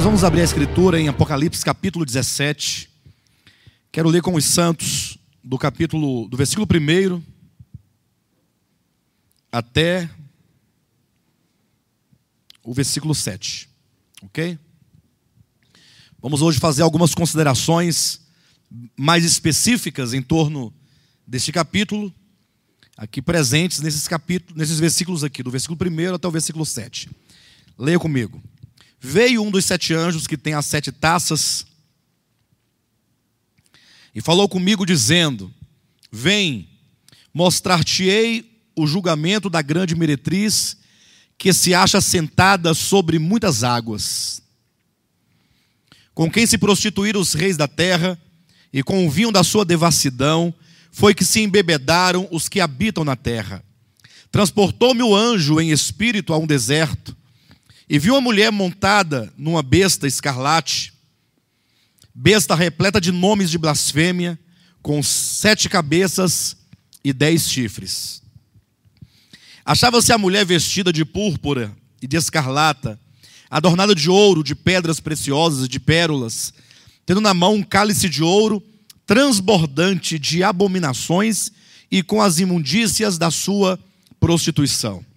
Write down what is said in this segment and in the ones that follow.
vamos abrir a escritura em Apocalipse capítulo 17. Quero ler com os santos do versículo 1 até o versículo 7. Ok? Vamos hoje fazer algumas considerações mais específicas em torno deste capítulo, aqui presentes nesses versículos aqui, do versículo 1 até o versículo 7. Leia comigo. Veio um dos 7 anjos que tem as 7 taças e falou comigo dizendo: vem, mostrar-te-ei o julgamento da grande meretriz que se acha sentada sobre muitas águas, com quem se prostituíram os reis da terra, e com o vinho da sua devassidão foi que se embebedaram os que habitam na terra. Transportou-me o anjo em espírito a um deserto, e vi uma mulher montada numa besta escarlate, besta repleta de nomes de blasfêmia, com 7 cabeças e 10 chifres. Achava-se a mulher vestida de púrpura e de escarlata, adornada de ouro, de pedras preciosas e de pérolas, tendo na mão um cálice de ouro transbordante de abominações e com as imundícias da sua prostituição.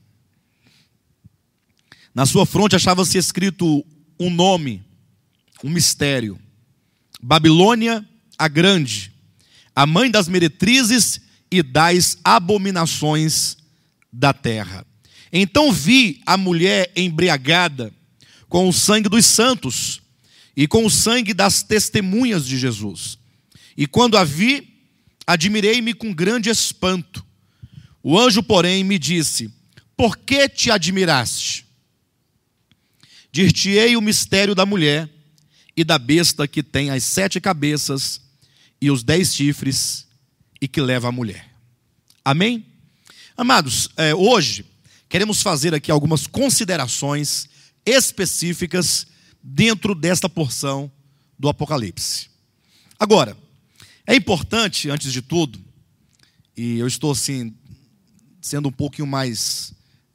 Na sua fronte achava-se escrito um nome, um mistério: Babilônia a Grande, a mãe das meretrizes e das abominações da terra. Então vi a mulher embriagada com o sangue dos santos e com o sangue das testemunhas de Jesus. E quando a vi, admirei-me com grande espanto. O anjo, porém, me disse: por que te admiraste? Dir-te-ei o mistério da mulher e da besta que tem as 7 cabeças e os 10 chifres e que leva a mulher. Amém? Amados, hoje queremos fazer aqui algumas considerações específicas dentro desta porção do Apocalipse. Agora, é importante, antes de tudo, e eu estou assim, sendo um pouquinho mais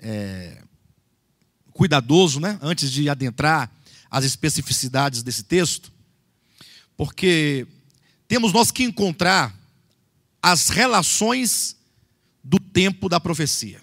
cuidadoso, né, antes de adentrar as especificidades desse texto, porque temos nós que encontrar as relações do tempo da profecia.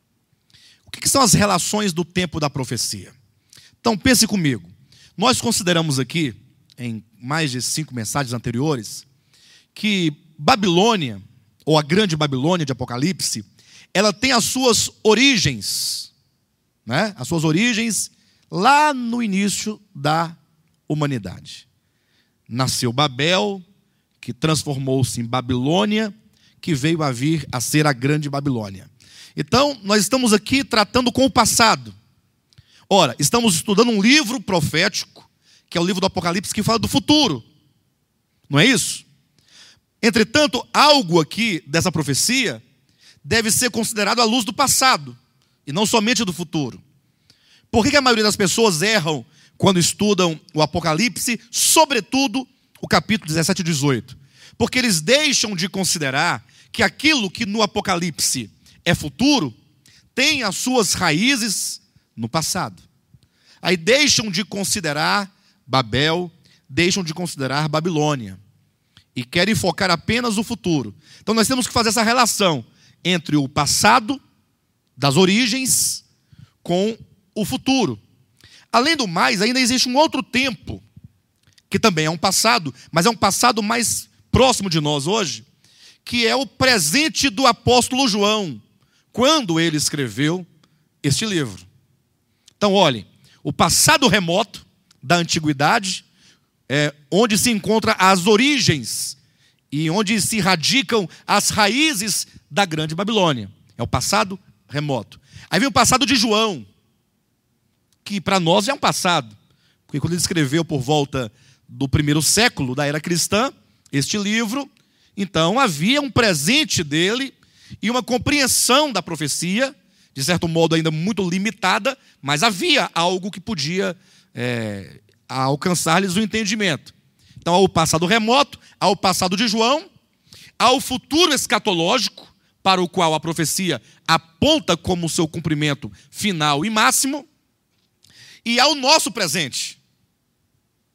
O que são as relações do tempo da profecia? Então pense comigo. Nós consideramos aqui, em mais de 5 mensagens anteriores, que Babilônia, ou a grande Babilônia de Apocalipse, ela tem as suas origens, né? As suas origens lá no início da humanidade. Nasceu Babel, que transformou-se em Babilônia, que veio a vir a ser a grande Babilônia. Então, nós estamos aqui tratando com o passado. Ora, estamos estudando um livro profético, que é o livro do Apocalipse, que fala do futuro. Não é isso? Entretanto, algo aqui dessa profecia deve ser considerado à luz do passado, e não somente do futuro. Por que a maioria das pessoas erram quando estudam o Apocalipse, sobretudo o capítulo 17 e 18? Porque eles deixam de considerar que aquilo que no Apocalipse é futuro tem as suas raízes no passado. Aí deixam de considerar Babel, deixam de considerar Babilônia e querem focar apenas no futuro. Então nós temos que fazer essa relação entre o passado, das origens, com o futuro. Além do mais, ainda existe um outro tempo, que também é um passado, mas é um passado mais próximo de nós hoje, que é o presente do apóstolo João, quando ele escreveu este livro. Então, olhem, o passado remoto da antiguidade, onde se encontram as origens e onde se radicam as raízes da grande Babilônia. É o passado remoto. Aí vem o passado de João, que para nós é um passado, porque quando ele escreveu por volta do 1º século da era cristã, este livro, então havia um presente dele e uma compreensão da profecia, de certo modo ainda muito limitada, mas havia algo que podia alcançar-lhes o entendimento. Então há o passado remoto, há o passado de João, há o futuro escatológico, para o qual a profecia aponta como seu cumprimento final e máximo, e há o nosso presente,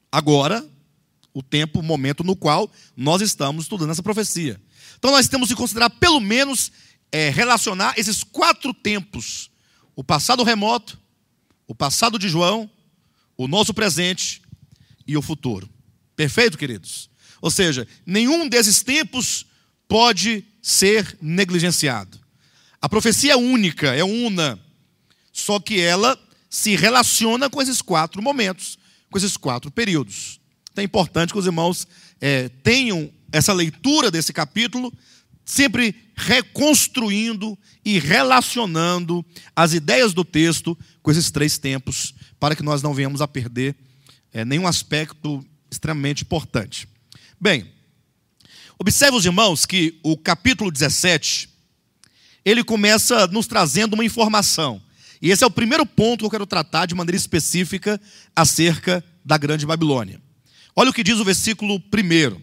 agora, o momento no qual nós estamos estudando essa profecia. Então nós temos que considerar, pelo menos, relacionar esses 4 tempos: o passado remoto, o passado de João, o nosso presente e o futuro. Perfeito, queridos? Ou seja, nenhum desses tempos pode ser negligenciado. A profecia é única, é una, só que ela se relaciona com esses 4 momentos, com esses 4 períodos. Então é importante que os irmãos tenham essa leitura desse capítulo, sempre reconstruindo e relacionando as ideias do texto com esses 3 tempos, para que nós não venhamos a perder nenhum aspecto extremamente importante. Bem, observe os irmãos que o capítulo 17, ele começa nos trazendo uma informação. E esse é o primeiro ponto que eu quero tratar de maneira específica acerca da Grande Babilônia. Olha o que diz o versículo 1.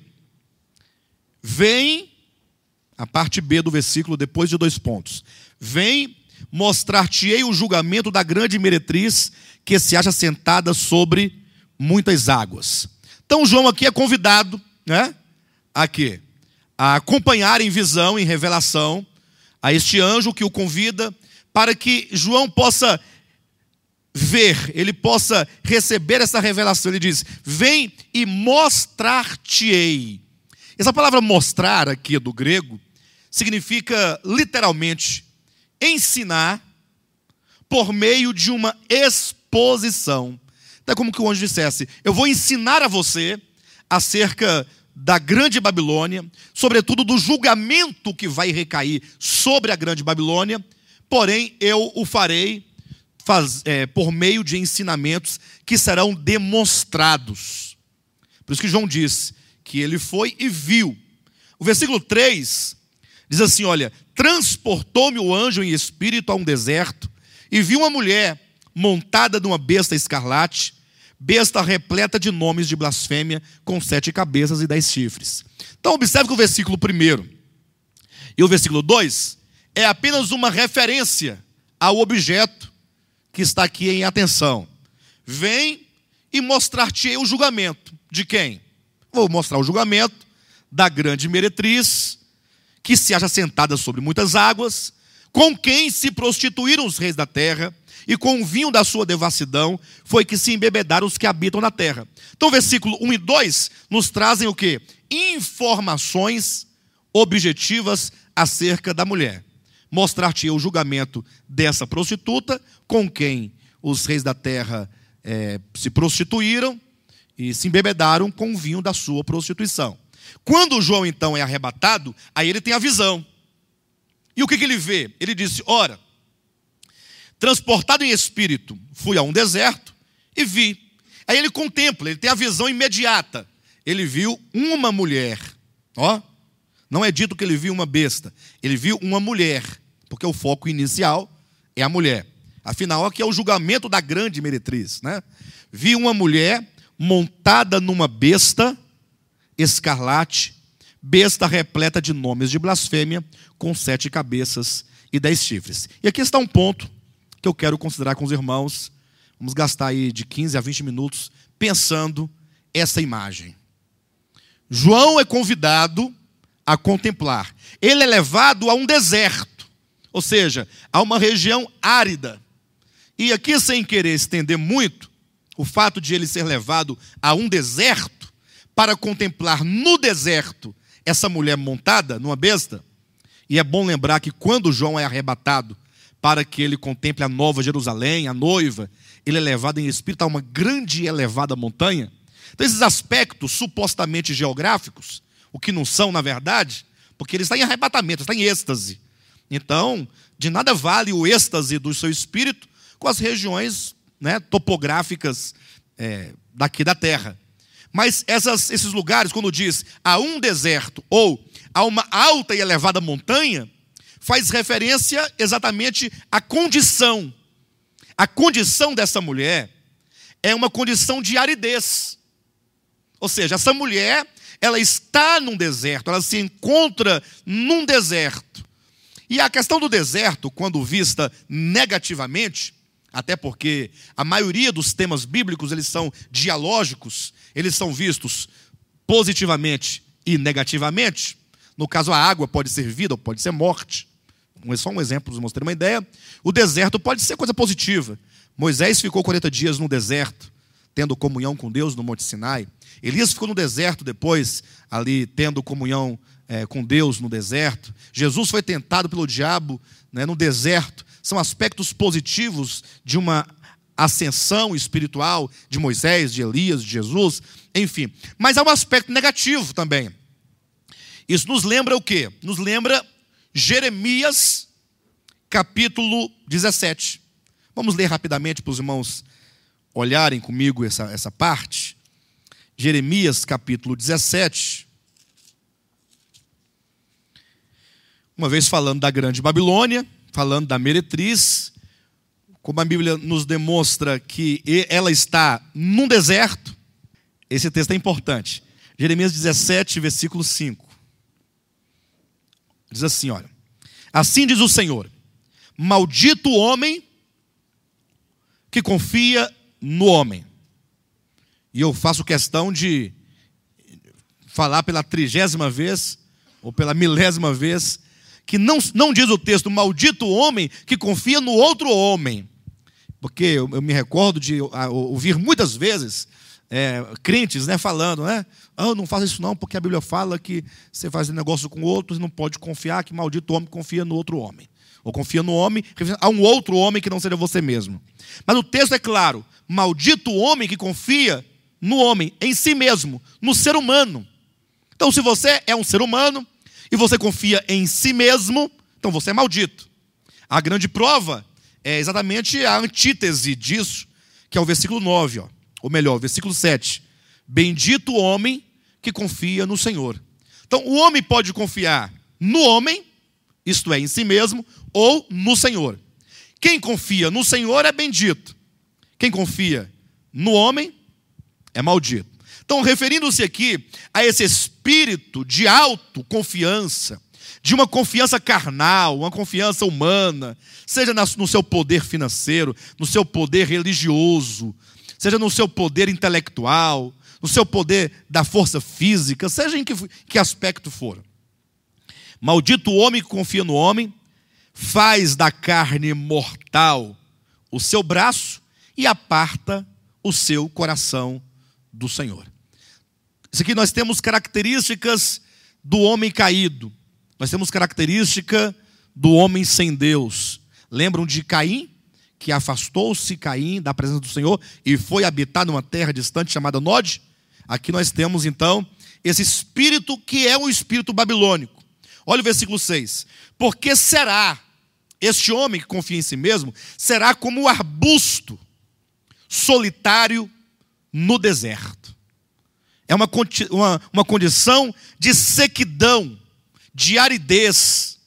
Vem, a parte B do versículo, depois de 2 pontos. Vem, mostrar-te-ei o julgamento da grande meretriz que se acha sentada sobre muitas águas. Então João aqui é convidado, a quê? A acompanhar em visão, em revelação, a este anjo que o convida, para que João possa ver, ele possa receber essa revelação. Ele diz: vem e mostrar-te-ei. Essa palavra mostrar aqui do grego significa literalmente ensinar por meio de uma exposição. Então é como que o anjo dissesse: eu vou ensinar a você acerca da Grande Babilônia, sobretudo do julgamento que vai recair sobre a Grande Babilônia, porém eu o farei por meio de ensinamentos que serão demonstrados. Por isso que João diz que ele foi e viu. O versículo 3 diz assim, olha: transportou-me o anjo em espírito a um deserto, e vi uma mulher montada numa besta escarlate, besta repleta de nomes de blasfêmia, com 7 cabeças e 10 chifres. Então observe que o versículo 1 e o versículo 2 é apenas uma referência ao objeto que está aqui em atenção. Vem e mostrar-te-ei o julgamento. De quem? Vou mostrar o julgamento da grande meretriz, que se acha sentada sobre muitas águas, com quem se prostituíram os reis da terra, e com o vinho da sua devassidão foi que se embebedaram os que habitam na terra. Então, versículo 1 e 2 nos trazem o quê? Informações objetivas acerca da mulher. Mostrar-te o julgamento dessa prostituta, com quem os reis da terra se prostituíram e se embebedaram com o vinho da sua prostituição. Quando João então é arrebatado, aí ele tem a visão. E o que ele vê? Ele disse: ora, transportado em espírito, fui a um deserto e vi. Aí ele contempla, ele tem a visão imediata. Ele viu uma mulher. Não é dito que ele viu uma besta. Ele viu uma mulher, porque o foco inicial é a mulher. Afinal, aqui é o julgamento da grande meretriz, Vi uma mulher montada numa besta escarlate, besta repleta de nomes de blasfêmia, com 7 cabeças e 10 chifres. E aqui está um ponto que eu quero considerar com os irmãos. Vamos gastar aí de 15 a 20 minutos pensando essa imagem. João é convidado a contemplar. Ele é levado a um deserto, ou seja, a uma região árida. E aqui, sem querer estender muito, o fato de ele ser levado a um deserto para contemplar no deserto essa mulher montada numa besta. E é bom lembrar que quando João é arrebatado para que ele contemple a nova Jerusalém, a noiva, ele é levado em espírito a uma grande e elevada montanha. Então esses aspectos supostamente geográficos, o que não são na verdade, porque ele está em arrebatamento, está em êxtase. Então, de nada vale o êxtase do seu espírito com as regiões topográficas daqui da terra. Mas esses lugares, quando diz a um deserto ou a uma alta e elevada montanha, faz referência exatamente à condição. A condição dessa mulher é uma condição de aridez. Ou seja, essa mulher, ela está num deserto, ela se encontra num deserto. E a questão do deserto, quando vista negativamente, até porque a maioria dos temas bíblicos, eles são dialógicos, eles são vistos positivamente e negativamente. No caso, a água pode ser vida ou pode ser morte. Só um exemplo, para vocês terem uma ideia. O deserto pode ser coisa positiva. Moisés ficou 40 dias no deserto, tendo comunhão com Deus no Monte Sinai. Elias ficou no deserto depois, ali tendo comunhão com Deus no deserto. Jesus foi tentado pelo diabo, no deserto. São aspectos positivos de uma ascensão espiritual de Moisés, de Elias, de Jesus, enfim. Mas há um aspecto negativo também. Isso nos lembra o quê? Nos lembra Jeremias, capítulo 17. Vamos ler rapidamente para os irmãos olharem comigo essa parte. Jeremias, capítulo 17. Uma vez falando da grande Babilônia, falando da meretriz, como a Bíblia nos demonstra que ela está num deserto, esse texto é importante. Jeremias 17, versículo 5. Diz assim, olha: assim diz o Senhor, maldito o homem que confia no homem. E eu faço questão de falar pela 30ª vez, ou pela 1000ª vez, que não diz o texto, maldito o homem que confia no outro homem. Porque eu me recordo de ouvir muitas vezes crentes falando, não faça isso não, porque a Bíblia fala que você faz negócio com outros e não pode confiar, que maldito homem confia no outro homem. Ou confia no homem, há um outro homem que não seja você mesmo. Mas o texto é claro, maldito o homem que confia no homem, em si mesmo, no ser humano. Então, se você é um ser humano e você confia em si mesmo, então você é maldito. A grande prova é exatamente a antítese disso, que é o versículo 9, ou melhor, o versículo 7. Bendito o homem que confia no Senhor. Então, o homem pode confiar no homem, isto é, em si mesmo, ou no Senhor. Quem confia no Senhor é bendito. Quem confia no homem é maldito. Então, referindo-se aqui a esse espírito de autoconfiança, de uma confiança carnal, uma confiança humana, seja no seu poder financeiro, no seu poder religioso, seja no seu poder intelectual, no seu poder da força física, seja em que aspecto for. Maldito o homem que confia no homem, faz da carne mortal o seu braço e aparta o seu coração do Senhor. Isso aqui nós temos características do homem caído. Nós temos característica do homem sem Deus. Lembram de Caim? Que afastou-se Caim da presença do Senhor e foi habitar numa terra distante chamada Nod? Aqui nós temos então esse espírito que é o espírito babilônico. Olha o versículo 6. Porque será, este homem que confia em si mesmo, será como o arbusto solitário no deserto. É uma condição de sequidão, de aridez,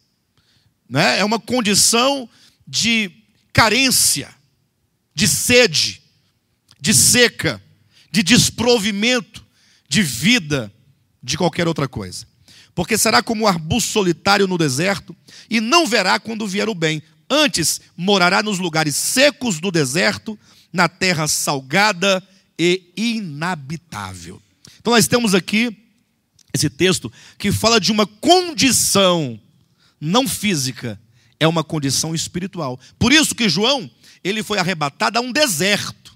é uma condição de carência, de sede, de seca, de desprovimento de vida, de qualquer outra coisa. Porque será como um arbusto solitário no deserto, e não verá quando vier o bem. Antes, morará nos lugares secos do deserto, na terra salgada e inabitável. Então nós temos aqui esse texto que fala de uma condição não física, é uma condição espiritual. Por isso que João, ele foi arrebatado a um deserto,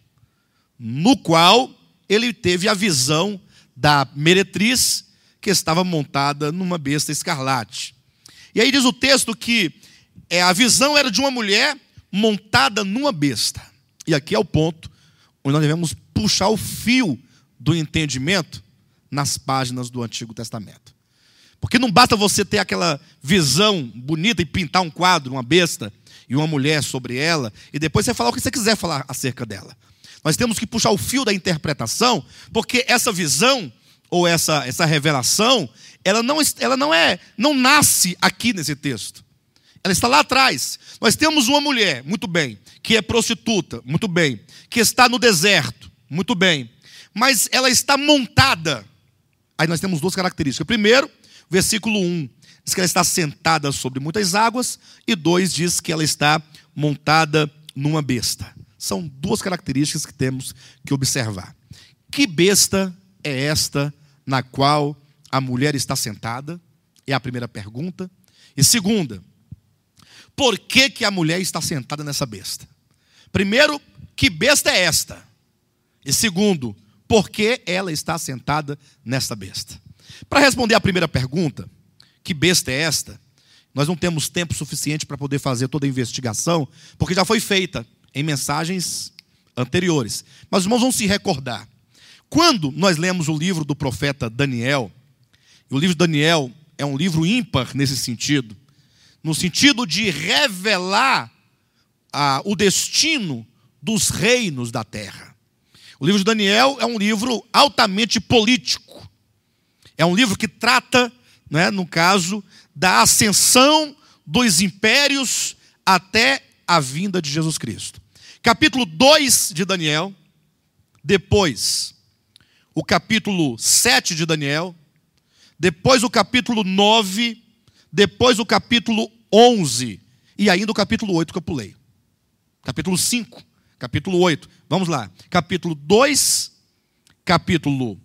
no qual ele teve a visão da meretriz que estava montada numa besta escarlate. E aí diz o texto que a visão era de uma mulher montada numa besta. E aqui é o ponto onde nós devemos puxar o fio do entendimento nas páginas do Antigo Testamento. Porque não basta você ter aquela visão bonita e pintar um quadro, uma besta e uma mulher sobre ela, e depois você falar o que você quiser falar acerca dela. Nós temos que puxar o fio da interpretação, porque essa visão, ou essa revelação, ela não nasce aqui nesse texto. Ela está lá atrás. Nós temos uma mulher, muito bem, que é prostituta, muito bem, que está no deserto, muito bem, mas ela está montada. Aí nós temos duas características. Primeiro, versículo 1, diz que ela está sentada sobre muitas águas, e 2 diz que ela está montada numa besta. são duas características que temos que observar. Que besta é esta na qual a mulher está sentada? É a primeira pergunta. E segunda, por que que a mulher está sentada nessa besta? Primeiro, que besta é esta? E segundo, por que ela está sentada nesta besta? Para responder a primeira pergunta, que besta é esta? Nós não temos tempo suficiente para poder fazer toda a investigação, porque já foi feita em mensagens anteriores. Mas os irmãos vão se recordar. Quando nós lemos o livro do profeta Daniel, e o livro de Daniel é um livro ímpar nesse sentido, no sentido de revelar o destino dos reinos da terra. O livro de Daniel é um livro altamente político. É um livro que trata, né, no caso, da ascensão dos impérios até a vinda de Jesus Cristo. Capítulo 2 de Daniel, depois o capítulo 7 de Daniel, depois o capítulo 9, depois o capítulo 11 e ainda o capítulo 8 que eu pulei. Capítulo 5, capítulo 8. Vamos lá. Capítulo 2, capítulo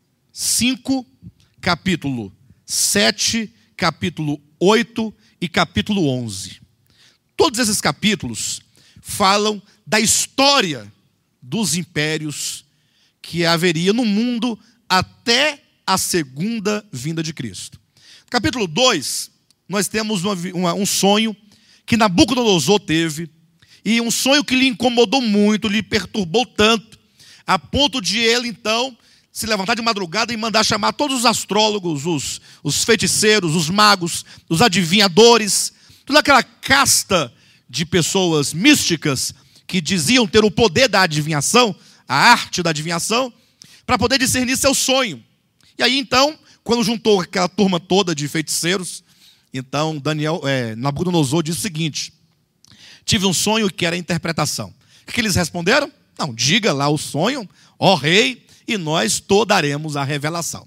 5, capítulo 7, capítulo 8 e capítulo 11. Todos esses capítulos falam da história dos impérios que haveria no mundo até a segunda vinda de Cristo. Capítulo 2, nós temos um sonho que Nabucodonosor teve, e um sonho que lhe incomodou muito, lhe perturbou tanto, a ponto de ele, então, se levantar de madrugada e mandar chamar todos os astrólogos, os feiticeiros, os magos, os adivinhadores, toda aquela casta de pessoas místicas que diziam ter o poder da adivinhação, a arte da adivinhação, para poder discernir seu sonho. E aí, então, quando juntou aquela turma toda de feiticeiros, então Nabucodonosor disse o seguinte: tive um sonho que era a interpretação. O que eles responderam? Não, diga lá o sonho, ó rei, e nós daremos a revelação.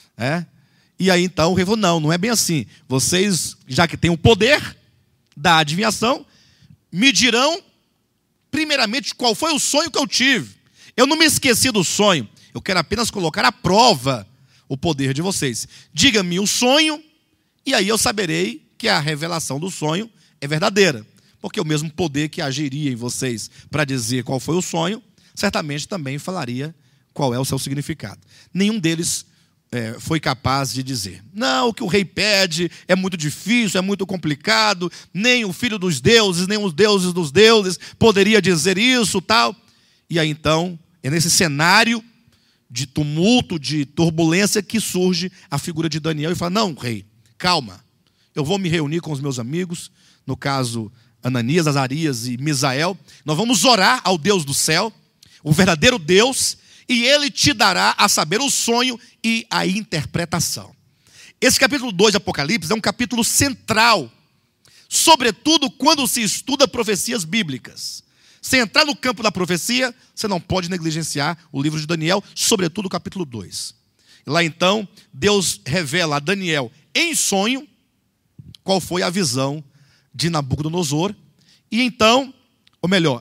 E aí então o rei falou, não é bem assim. Vocês, já que têm o poder da adivinhação, me dirão primeiramente qual foi o sonho que eu tive. Eu não me esqueci do sonho, eu quero apenas colocar à prova o poder de vocês. Diga-me o sonho, e aí eu saberei que a revelação do sonho é verdadeira. Porque o mesmo poder que agiria em vocês para dizer qual foi o sonho, certamente também falaria qual é o seu significado. Nenhum deles foi capaz de dizer. Não, o que o rei pede é muito difícil, é muito complicado, nem o filho dos deuses, nem os deuses dos deuses poderia dizer isso, tal. E aí então, é nesse cenário de tumulto, de turbulência, que surge a figura de Daniel e fala, não, rei, calma, eu vou me reunir com os meus amigos, no caso Ananias, Azarias e Misael, nós vamos orar ao Deus do céu, o verdadeiro Deus, e ele te dará a saber o sonho e a interpretação. Esse capítulo 2 de Apocalipse é um capítulo central, sobretudo quando se estuda profecias bíblicas. Se entrar no campo da profecia, você não pode negligenciar o livro de Daniel, sobretudo o capítulo 2. Lá então, Deus revela a Daniel em sonho qual foi a visão de Nabucodonosor, e então, ou melhor,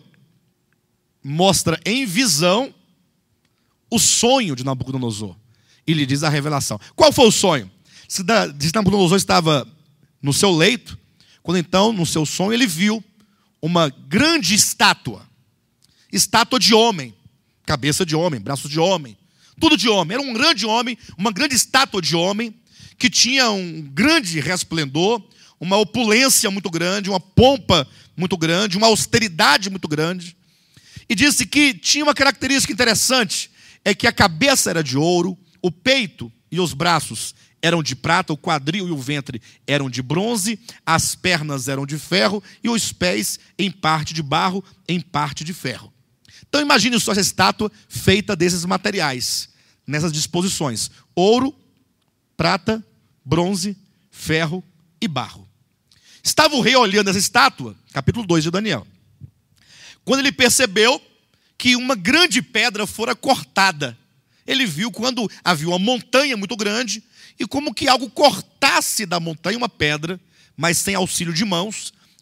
mostra em visão o sonho de Nabucodonosor, e lhe diz a revelação. Qual foi o sonho? Diz que Nabucodonosor estava no seu leito, quando então, no seu sonho, ele viu uma grande estátua de homem, cabeça de homem, braços de homem, tudo de homem. Era um grande homem, uma grande estátua de homem, que tinha um grande resplendor, uma opulência muito grande, uma pompa muito grande, uma austeridade muito grande. E disse que tinha uma característica interessante, é que a cabeça era de ouro, o peito e os braços eram de prata, o quadril e o ventre eram de bronze, as pernas eram de ferro e os pés em parte de barro, em parte de ferro. Então imagine só essa estátua feita desses materiais, nessas disposições: ouro, prata, bronze, ferro e barro. Estava o rei olhando essa estátua, capítulo 2 de Daniel, quando ele percebeu que uma grande pedra fora cortada. Ele viu quando havia uma montanha muito grande, e como que algo cortasse da montanha uma pedra, mas sem auxílio de mãos,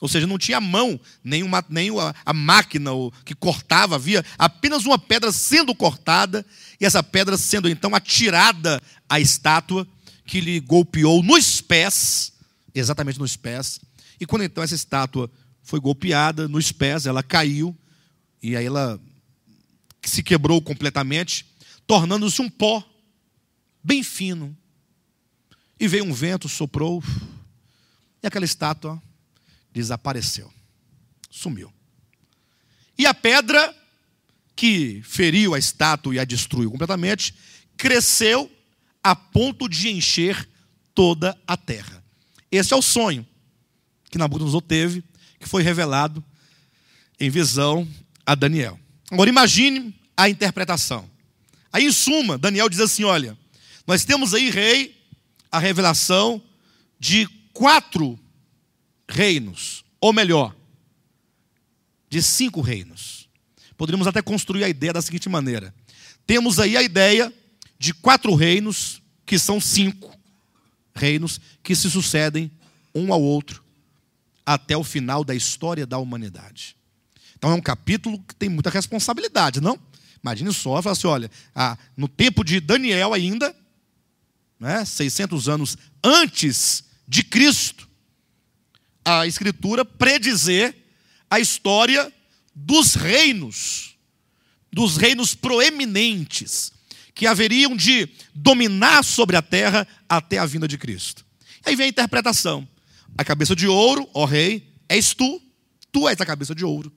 Ou seja, não tinha mão, nem a máquina que cortava, havia apenas uma pedra sendo cortada, e essa pedra sendo então atirada à estátua, que lhe golpeou nos pés, exatamente nos pés. E quando então essa estátua foi golpeada nos pés, ela caiu, e aí ela se quebrou completamente, tornando-se um pó bem fino. E veio um vento, soprou, e aquela estátua desapareceu, sumiu. E a pedra que feriu a estátua e a destruiu completamente, cresceu a ponto de encher toda a terra. Esse é o sonho que Nabucodonosor teve, que foi revelado em visão a Daniel. Agora imagine a interpretação. Aí em suma, Daniel diz assim, olha, nós temos aí, rei, a revelação de 4 reinos, ou melhor, de 5 reinos. Poderíamos até construir a ideia da seguinte maneira. Temos aí a ideia de 4 reinos, que são 5 reinos, que se sucedem um ao outro, até o final da história da humanidade. Então é um capítulo que tem muita responsabilidade, não? Imagine só, fala assim, olha, no tempo de Daniel ainda, 600 anos antes de Cristo, a Escritura predizer a história dos reinos proeminentes, que haveriam de dominar sobre a terra até a vinda de Cristo. Aí vem a interpretação. A cabeça de ouro, ó rei, és tu és a cabeça de ouro.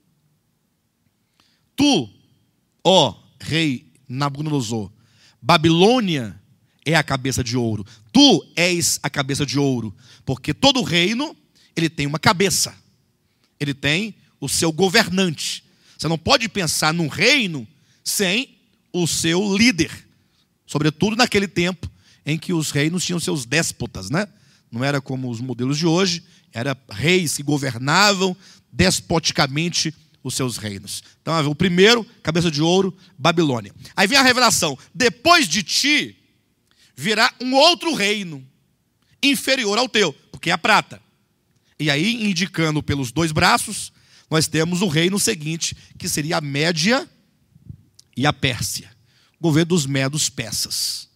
Tu, ó rei Nabucodonosor, Babilônia é a cabeça de ouro. Tu és a cabeça de ouro, porque todo reino, ele tem uma cabeça. Ele tem o seu governante. Você não pode pensar num reino sem o seu líder. Sobretudo naquele tempo em que os reinos tinham seus déspotas, né? Não era como os modelos de hoje, era reis que governavam despoticamente os seus reinos. Então, o primeiro, cabeça de ouro, Babilônia. Aí vem a revelação. Depois de ti, virá um outro reino, inferior ao teu, porque é a prata. E aí, indicando pelos 2 braços, nós temos o reino seguinte, que seria a Média e a Pérsia. O governo dos medos persas.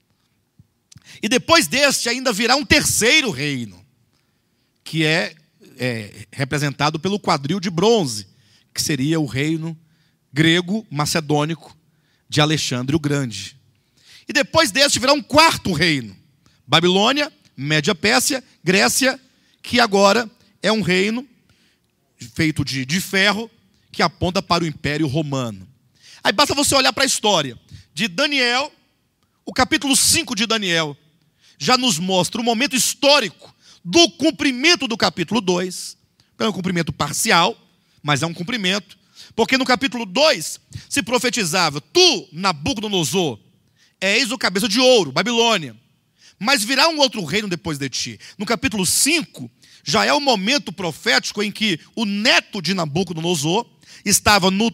E depois deste ainda virá um terceiro reino, que é representado pelo quadril de bronze, que seria o reino grego-macedônico de Alexandre o Grande. E depois deste virá um quarto reino, Babilônia, Média Pérsia, Grécia, que agora é um reino feito de ferro, que aponta para o Império Romano. Aí basta você olhar para a história de Daniel, o capítulo 5 de Daniel, já nos mostra o momento histórico do cumprimento do capítulo 2. Então é um cumprimento parcial, mas é um cumprimento, porque no capítulo 2 se profetizava, tu, Nabucodonosor, és o cabeça de ouro, Babilônia, mas virá um outro reino depois de ti. No capítulo 5, já é o momento profético em que o neto de Nabucodonosor estava no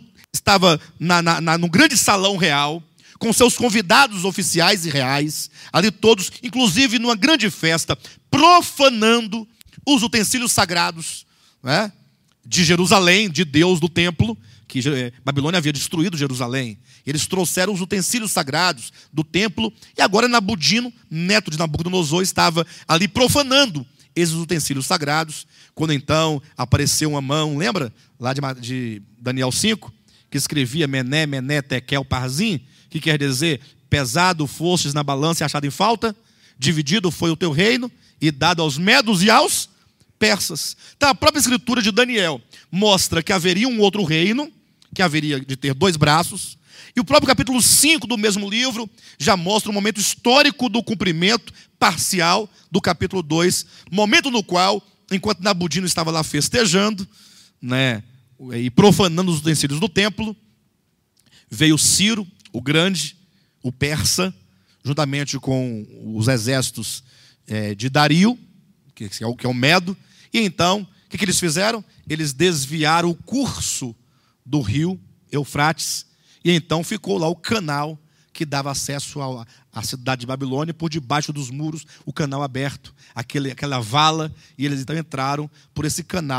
grande salão real, com seus convidados oficiais e reais, ali todos, inclusive numa grande festa, profanando os utensílios sagrados, né, de Jerusalém, de Deus, do templo, que Babilônia havia destruído Jerusalém. Eles trouxeram os utensílios sagrados do templo, e agora Nabudino, neto de Nabucodonosor, estava ali profanando esses utensílios sagrados, quando então apareceu uma mão, lembra? Lá de Daniel 5, que escrevia Mené, Mené, Tekel, Parzim, que quer dizer, pesado fostes na balança e achado em falta, dividido foi o teu reino, e dado aos medos e aos persas. Então a própria escritura de Daniel mostra que haveria um outro reino, que haveria de ter 2 braços, e o próprio capítulo 5 do mesmo livro já mostra o momento histórico do cumprimento parcial do capítulo 2, momento no qual, enquanto Nabudino estava lá festejando, né, e profanando os utensílios do templo, veio Ciro, o grande, o persa, juntamente com os exércitos de Dario, que é o Medo, e então, o que eles fizeram? Eles desviaram o curso do rio Eufrates, e então ficou lá o canal que dava acesso à cidade de Babilônia, por debaixo dos muros, o canal aberto, aquela vala, e eles então entraram por esse canal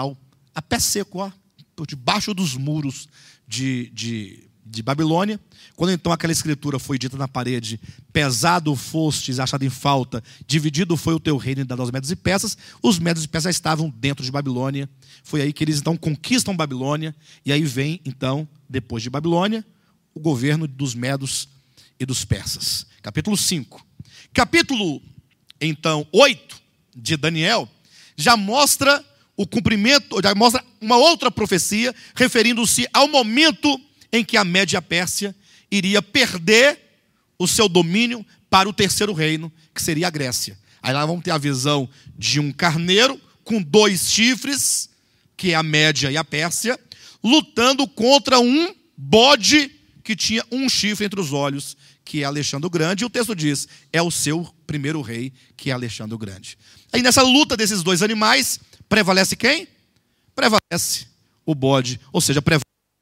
a pé seco, ó, por debaixo dos muros de Babilônia. Quando então aquela escritura foi dita na parede: pesado fostes, achado em falta, dividido foi o teu reino e dado aos medos e persas. Os medos e persas já estavam dentro de Babilônia. Foi aí que eles então conquistam Babilônia. E aí vem então, depois de Babilônia, o governo dos medos e dos persas. Capítulo 5. Capítulo então 8 de Daniel já mostra o cumprimento, já mostra uma outra profecia referindo-se ao momento em que a Média e a Pérsia iria perder o seu domínio para o terceiro reino, que seria a Grécia. Aí lá vamos ter a visão de um carneiro com 2 chifres, que é a Média e a Pérsia, lutando contra um bode que tinha um chifre entre os olhos, que é Alexandre o Grande. E o texto diz: é o seu primeiro rei, que é Alexandre o Grande. Aí nessa luta desses 2 animais, prevalece quem? Prevalece o bode, ou seja, prevalece.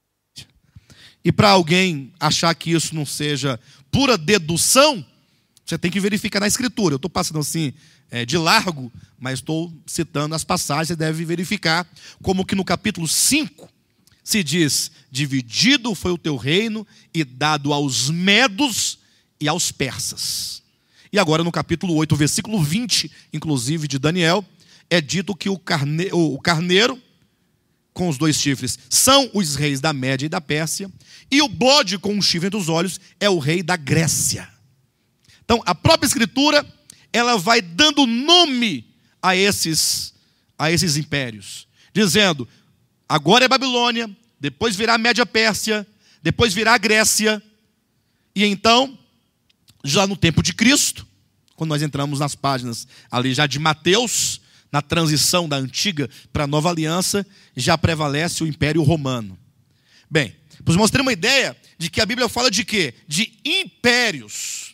E para alguém achar que isso não seja pura dedução, você tem que verificar na escritura. Eu estou passando assim de largo, mas estou citando as passagens, você deve verificar como que no capítulo 5 se diz: dividido foi o teu reino e dado aos medos e aos persas. E agora no capítulo 8, versículo 20, inclusive, de Daniel, é dito que o carneiro com os 2 chifres são os reis da Média e da Pérsia, e o bode com um chifre entre os olhos é o rei da Grécia. Então, a própria escritura, ela vai dando nome a esses impérios, dizendo: agora é Babilônia, depois virá a Média Pérsia, depois virá a Grécia, e então, já no tempo de Cristo, quando nós entramos nas páginas ali já de Mateus, na transição da antiga para a nova aliança, já prevalece o Império Romano. Bem, para os irmãos terem uma ideia de que a Bíblia fala de quê? De impérios.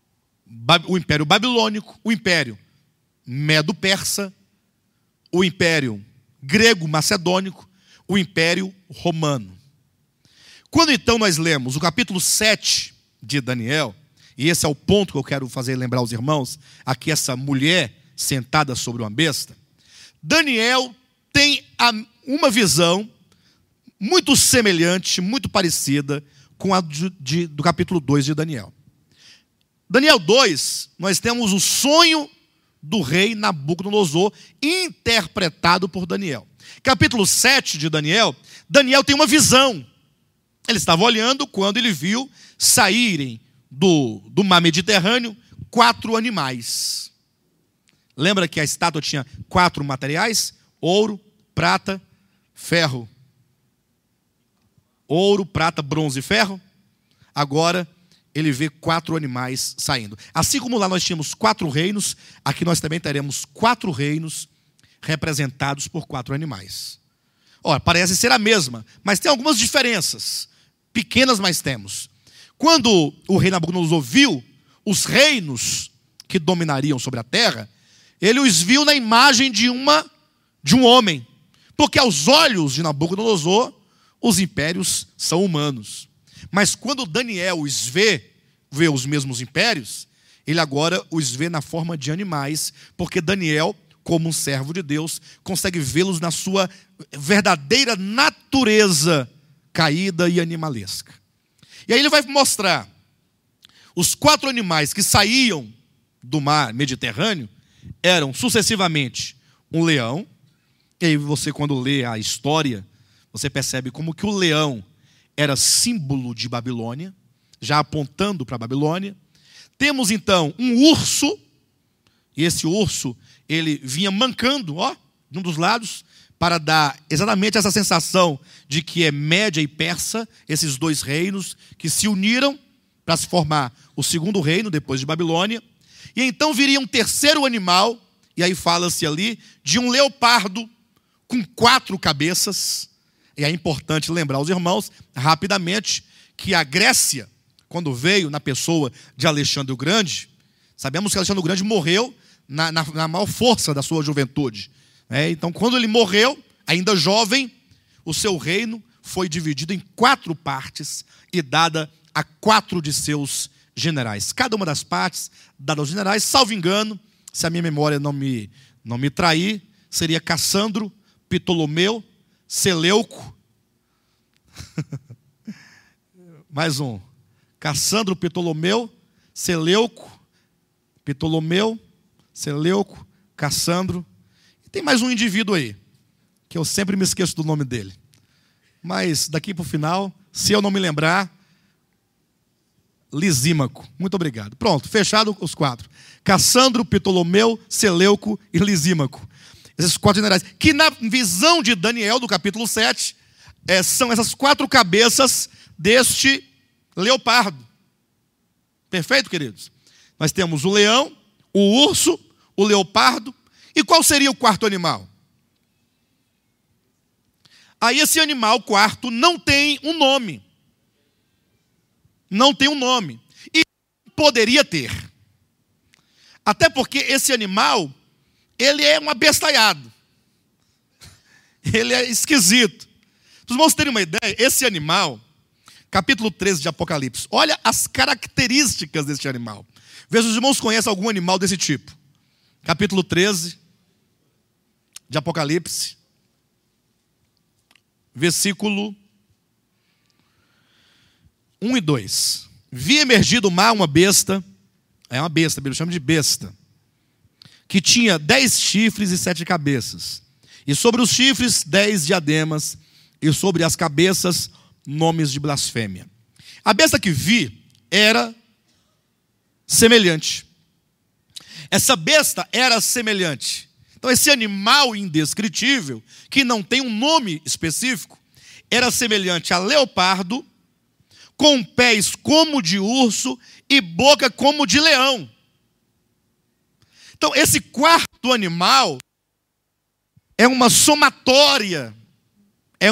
O Império Babilônico, o Império Medo-Persa, o Império Grego-Macedônico, o Império Romano. Quando então nós lemos o capítulo 7 de Daniel, e esse é o ponto que eu quero fazer lembrar aos irmãos, aqui essa mulher sentada sobre uma besta, Daniel tem uma visão muito semelhante, muito parecida com a do capítulo 2 de Daniel. Daniel 2, nós temos o sonho do rei Nabucodonosor, interpretado por Daniel. Capítulo 7 de Daniel, Daniel tem uma visão. Ele estava olhando quando ele viu saírem do mar Mediterrâneo 4 animais. Lembra que a estátua tinha 4 materiais? Ouro, prata, ferro. Ouro, prata, bronze e ferro. Agora ele vê 4 animais saindo. Assim como lá nós tínhamos 4 reinos, aqui nós também teremos 4 reinos representados por 4 animais. Ora, parece ser a mesma, mas tem algumas diferenças. Pequenas, mas temos. Quando o rei Nabucodonosor viu os reinos que dominariam sobre a terra, ele os viu na imagem de um homem. Porque aos olhos de Nabucodonosor, os impérios são humanos. Mas quando Daniel os vê os mesmos impérios, ele agora os vê na forma de animais, porque Daniel, como um servo de Deus, consegue vê-los na sua verdadeira natureza caída e animalesca. E aí ele vai mostrar os 4 animais que saíam do mar Mediterrâneo, eram sucessivamente um leão. E aí você, quando lê a história, você percebe como que o leão era símbolo de Babilônia, já apontando para a Babilônia. Temos então um urso, e esse urso, ele vinha mancando, de um dos lados, para dar exatamente essa sensação de que é Média e Persa, esses 2 reinos que se uniram para se formar o segundo reino depois de Babilônia. E então viria um terceiro animal, e aí fala-se ali de um leopardo com 4 cabeças. E é importante lembrar aos irmãos, rapidamente, que a Grécia, quando veio na pessoa de Alexandre o Grande, sabemos que Alexandre o Grande morreu na maior força da sua juventude. Então, quando ele morreu, ainda jovem, o seu reino foi dividido em 4 partes e dada a 4 de seus generais. Cada uma das partes dada aos generais, salvo engano, se a minha memória não me trair, seria Cassandro, Ptolomeu, Seleuco. Mais um. Cassandro, Ptolomeu, Seleuco, Ptolomeu, Seleuco, Cassandro. E tem mais um indivíduo aí, que eu sempre me esqueço do nome dele. Mas daqui para o final, se eu não me lembrar, Lisímaco. Muito obrigado. Pronto, fechado os 4. Cassandro, Ptolomeu, Seleuco e Lisímaco. Esses 4 generais, que na visão de Daniel, do capítulo 7, são essas 4 cabeças deste leopardo. Perfeito, queridos? Nós temos o leão, o urso, o leopardo. E qual seria o 4º animal? Aí esse animal 4º não tem um nome. Não tem um nome. E poderia ter. Até porque esse animal, ele é um abestalhado. Ele é esquisito. Para os irmãos terem uma ideia, esse animal, capítulo 13 de Apocalipse, olha as características deste animal. Veja se os irmãos conhecem algum animal desse tipo. Capítulo 13 de Apocalipse, versículo 1 e 2. Vi emergir do mar uma besta, a Bíblia chama de besta, que tinha 10 chifres e 7 cabeças, e sobre os chifres 10 diademas, e sobre as cabeças nomes de blasfêmia. A besta que vi era semelhante. Essa besta era semelhante. Então esse animal indescritível, que não tem um nome específico, era semelhante a leopardo, com pés como de urso e boca como de leão. Então esse 4º animal é uma somatória, é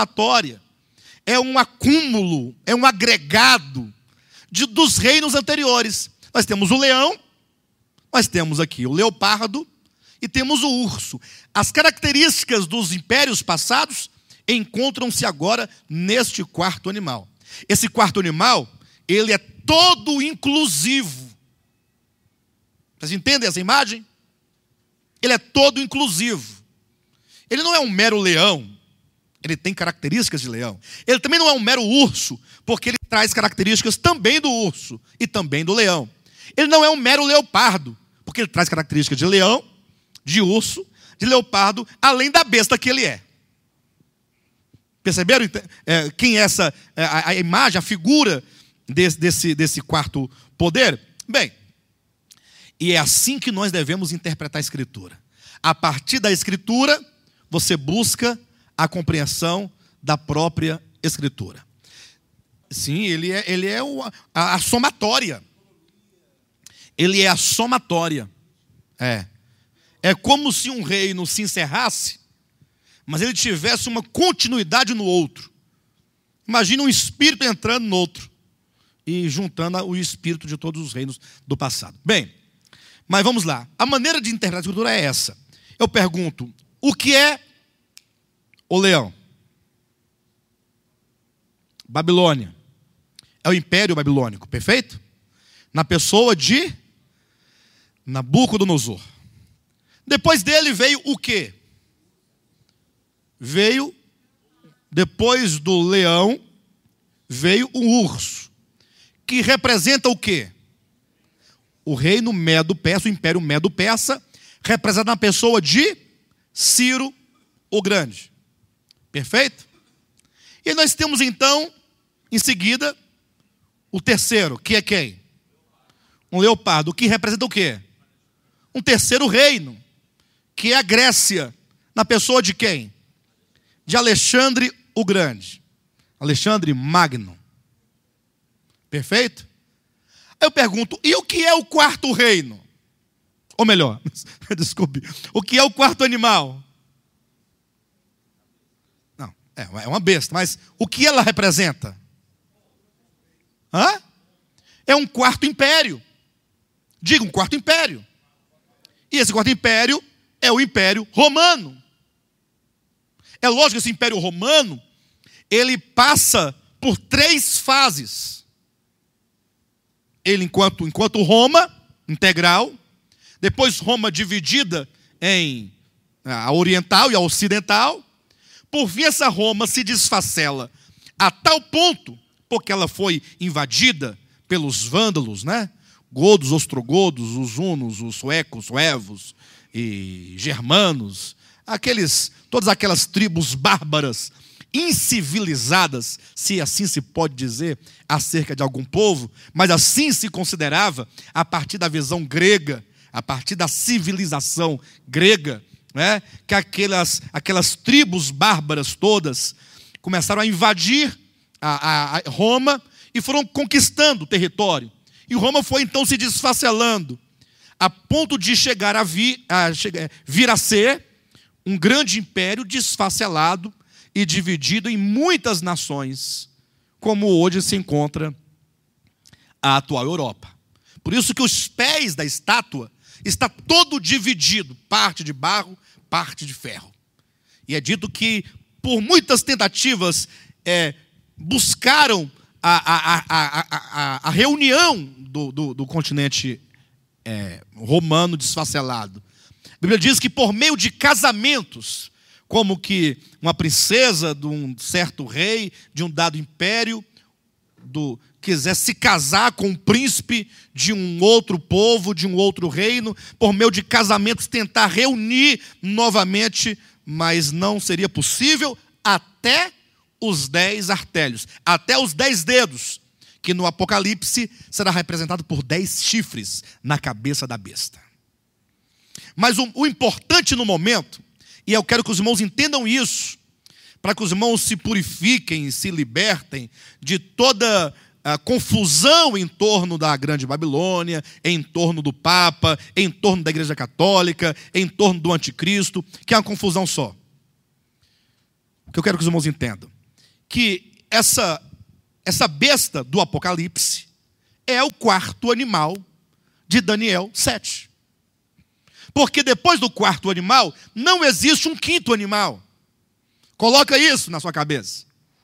um acúmulo, é um agregado dos reinos anteriores. Nós temos o leão, nós temos aqui o leopardo e temos o urso. As características dos impérios passados encontram-se agora neste 4º animal. Esse 4º animal, ele é todo inclusivo. Vocês entendem essa imagem? Ele é todo inclusivo. Ele não é um mero leão. Ele tem características de leão. Ele também não é um mero urso, porque ele traz características também do urso e também do leão. Ele não é um mero leopardo, porque ele traz características de leão, de urso, de leopardo, além da besta que ele é. Perceberam quem é a imagem, a figura desse 4º poder? Bem, e é assim que nós devemos interpretar a Escritura. A partir da Escritura, você busca a compreensão da própria Escritura. Sim, ele é a somatória. Ele é a somatória. É como se um reino se encerrasse, mas ele tivesse uma continuidade no outro. Imagina um espírito entrando no outro e juntando o espírito de todos os reinos do passado. Bem, mas vamos lá. A maneira de interpretar a Escritura é essa. Eu pergunto, o que é o leão? Babilônia. É o Império Babilônico, perfeito? Na pessoa de Nabucodonosor. Depois dele veio o quê? Veio, depois do leão, veio o urso, que representa o quê? O reino Medo-Persa, o Império Medo-Persa, representa na pessoa de Ciro o Grande. Perfeito? E nós temos então, em seguida, o terceiro, que é quem? Um leopardo, que representa o quê? Um terceiro reino, que é a Grécia, na pessoa de quem? De Alexandre o Grande. Alexandre Magno. Perfeito? Eu pergunto, e o que é o 4º reino? Ou melhor, desculpe, o que é o 4º animal? Não, é uma besta, mas o que ela representa? É um 4º império. Diga, um 4º império. E esse 4º império é o Império Romano. É lógico que esse Império Romano, ele passa por 3 fases. Ele enquanto Roma integral, depois Roma dividida em a oriental e a ocidental, Por fim, essa Roma se desfacela a tal ponto, porque ela foi invadida pelos vândalos, né? Godos, ostrogodos, os hunos, os suecos, suevos e germanos, todas aquelas tribos bárbaras, incivilizadas, se assim se pode dizer, acerca de algum povo, mas assim se considerava a partir da visão grega, a partir da civilização grega, né? Que aquelas tribos bárbaras todas começaram a invadir a Roma e foram conquistando o território. E Roma foi então se desfacelando, a ponto de chegar a vir a ser um grande império desfacelado e dividido em muitas nações, como hoje se encontra a atual Europa. Por isso que os pés da estátua está todo dividido, parte de barro, parte de ferro. E é dito que por muitas tentativas buscaram a reunião do continente romano desfacelado. A Bíblia diz que por meio de casamentos, como que uma princesa de um certo rei, de um dado império, quiser se casar com um príncipe de um outro povo, de um outro reino, por meio de casamentos tentar reunir novamente, mas não seria possível até os 10 artérios, até os 10 dedos, que no Apocalipse será representado por 10 chifres na cabeça da besta. Mas o importante no momento, e eu quero que os irmãos entendam isso, para que os irmãos se purifiquem, se libertem de toda a confusão em torno da Grande Babilônia, em torno do Papa, em torno da Igreja Católica, em torno do Anticristo, que é uma confusão só. O que eu quero que os irmãos entendam, que essa besta do Apocalipse é o quarto animal de Daniel 7. Porque depois do quarto animal, não existe um quinto animal. Coloca isso na sua cabeça.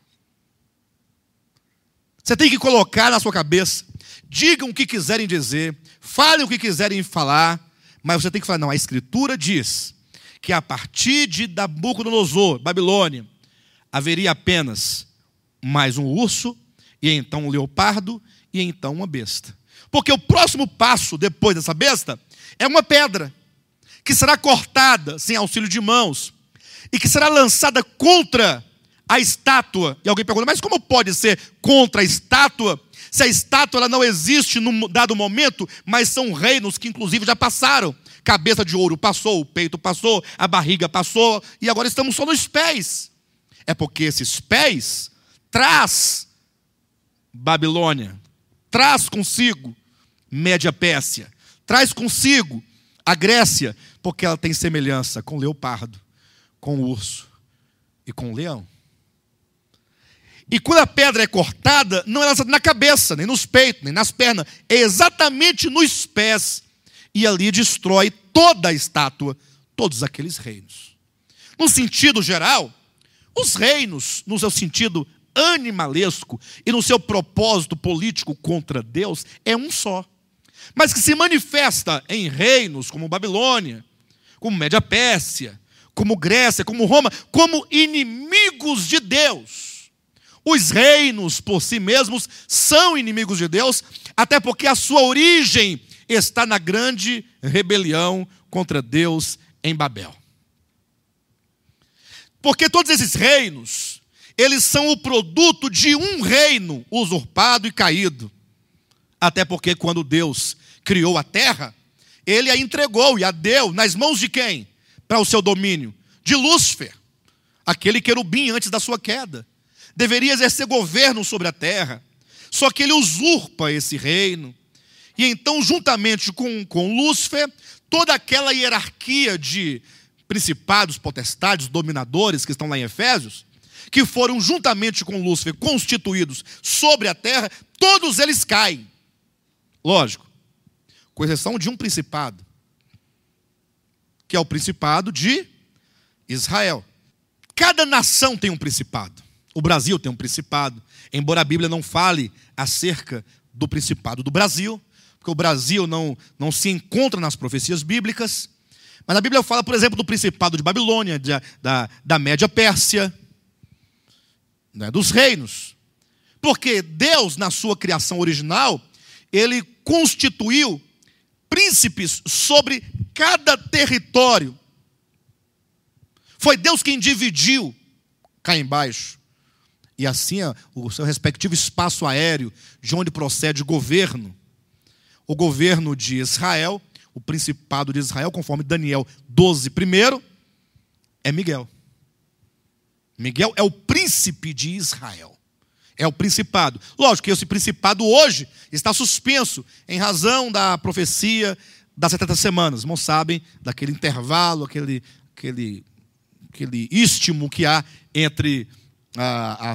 Você tem que colocar na sua cabeça. Digam o que quiserem dizer, falem o que quiserem falar, mas você tem que falar, não, a Escritura diz que a partir de Nabucodonosor, Babilônia, haveria apenas mais um urso, e então um leopardo, e então uma besta. Porque o próximo passo depois dessa besta é uma pedra, que será cortada sem auxílio de mãos, e que será lançada contra a estátua. E alguém pergunta, mas como pode ser contra a estátua, se a estátua ela não existe num dado momento, mas são reinos que inclusive já passaram. Cabeça de ouro passou, o peito passou, a barriga passou, e agora estamos só nos pés. É porque esses pés traz Babilônia, traz consigo Média Pérsia, traz consigo a Grécia, porque ela tem semelhança com o leopardo, com o urso e com o leão. E quando a pedra é cortada, não é lançada na cabeça, nem nos peitos, nem nas pernas, é exatamente nos pés. E ali destrói toda a estátua, todos aqueles reinos. No sentido geral, os reinos, no seu sentido animalesco e no seu propósito político contra Deus, é um só. Mas que se manifesta em reinos como Babilônia, como Média Pérsia, como Grécia, como Roma, como inimigos de Deus. Os reinos por si mesmos são inimigos de Deus, até porque a sua origem está na grande rebelião contra Deus em Babel. Porque todos esses reinos, eles são o produto de um reino usurpado e caído. Até porque quando Deus criou a terra, ele a entregou e a deu nas mãos de quem? Para o seu domínio? De Lúcifer, aquele querubim antes da sua queda. Deveria exercer governo sobre a terra, só que ele usurpa esse reino. E então, juntamente com Lúcifer, toda aquela hierarquia de principados, potestades, dominadores que estão lá em Efésios, que foram juntamente com Lúcifer constituídos sobre a terra, todos eles caem. Lógico, com exceção de um principado, que é o principado de Israel. Cada nação tem um principado. O Brasil tem um principado, embora a Bíblia não fale acerca do principado do Brasil, porque o Brasil não se encontra nas profecias bíblicas, Mas a Bíblia fala, por exemplo, do Principado de Babilônia, da Média Pérsia, né, dos reinos. Porque Deus, na sua criação original, Ele constituiu príncipes sobre cada território. Foi Deus quem dividiu cá embaixo. E assim o seu respectivo espaço aéreo, de onde procede o governo. O governo de Israel, o principado de Israel, conforme Daniel 12, primeiro, é Miguel. Miguel é o príncipe de Israel. É o principado. Lógico que esse principado hoje está suspenso em razão da profecia das 70 semanas. Não sabem daquele intervalo, aquele istmo que há entre a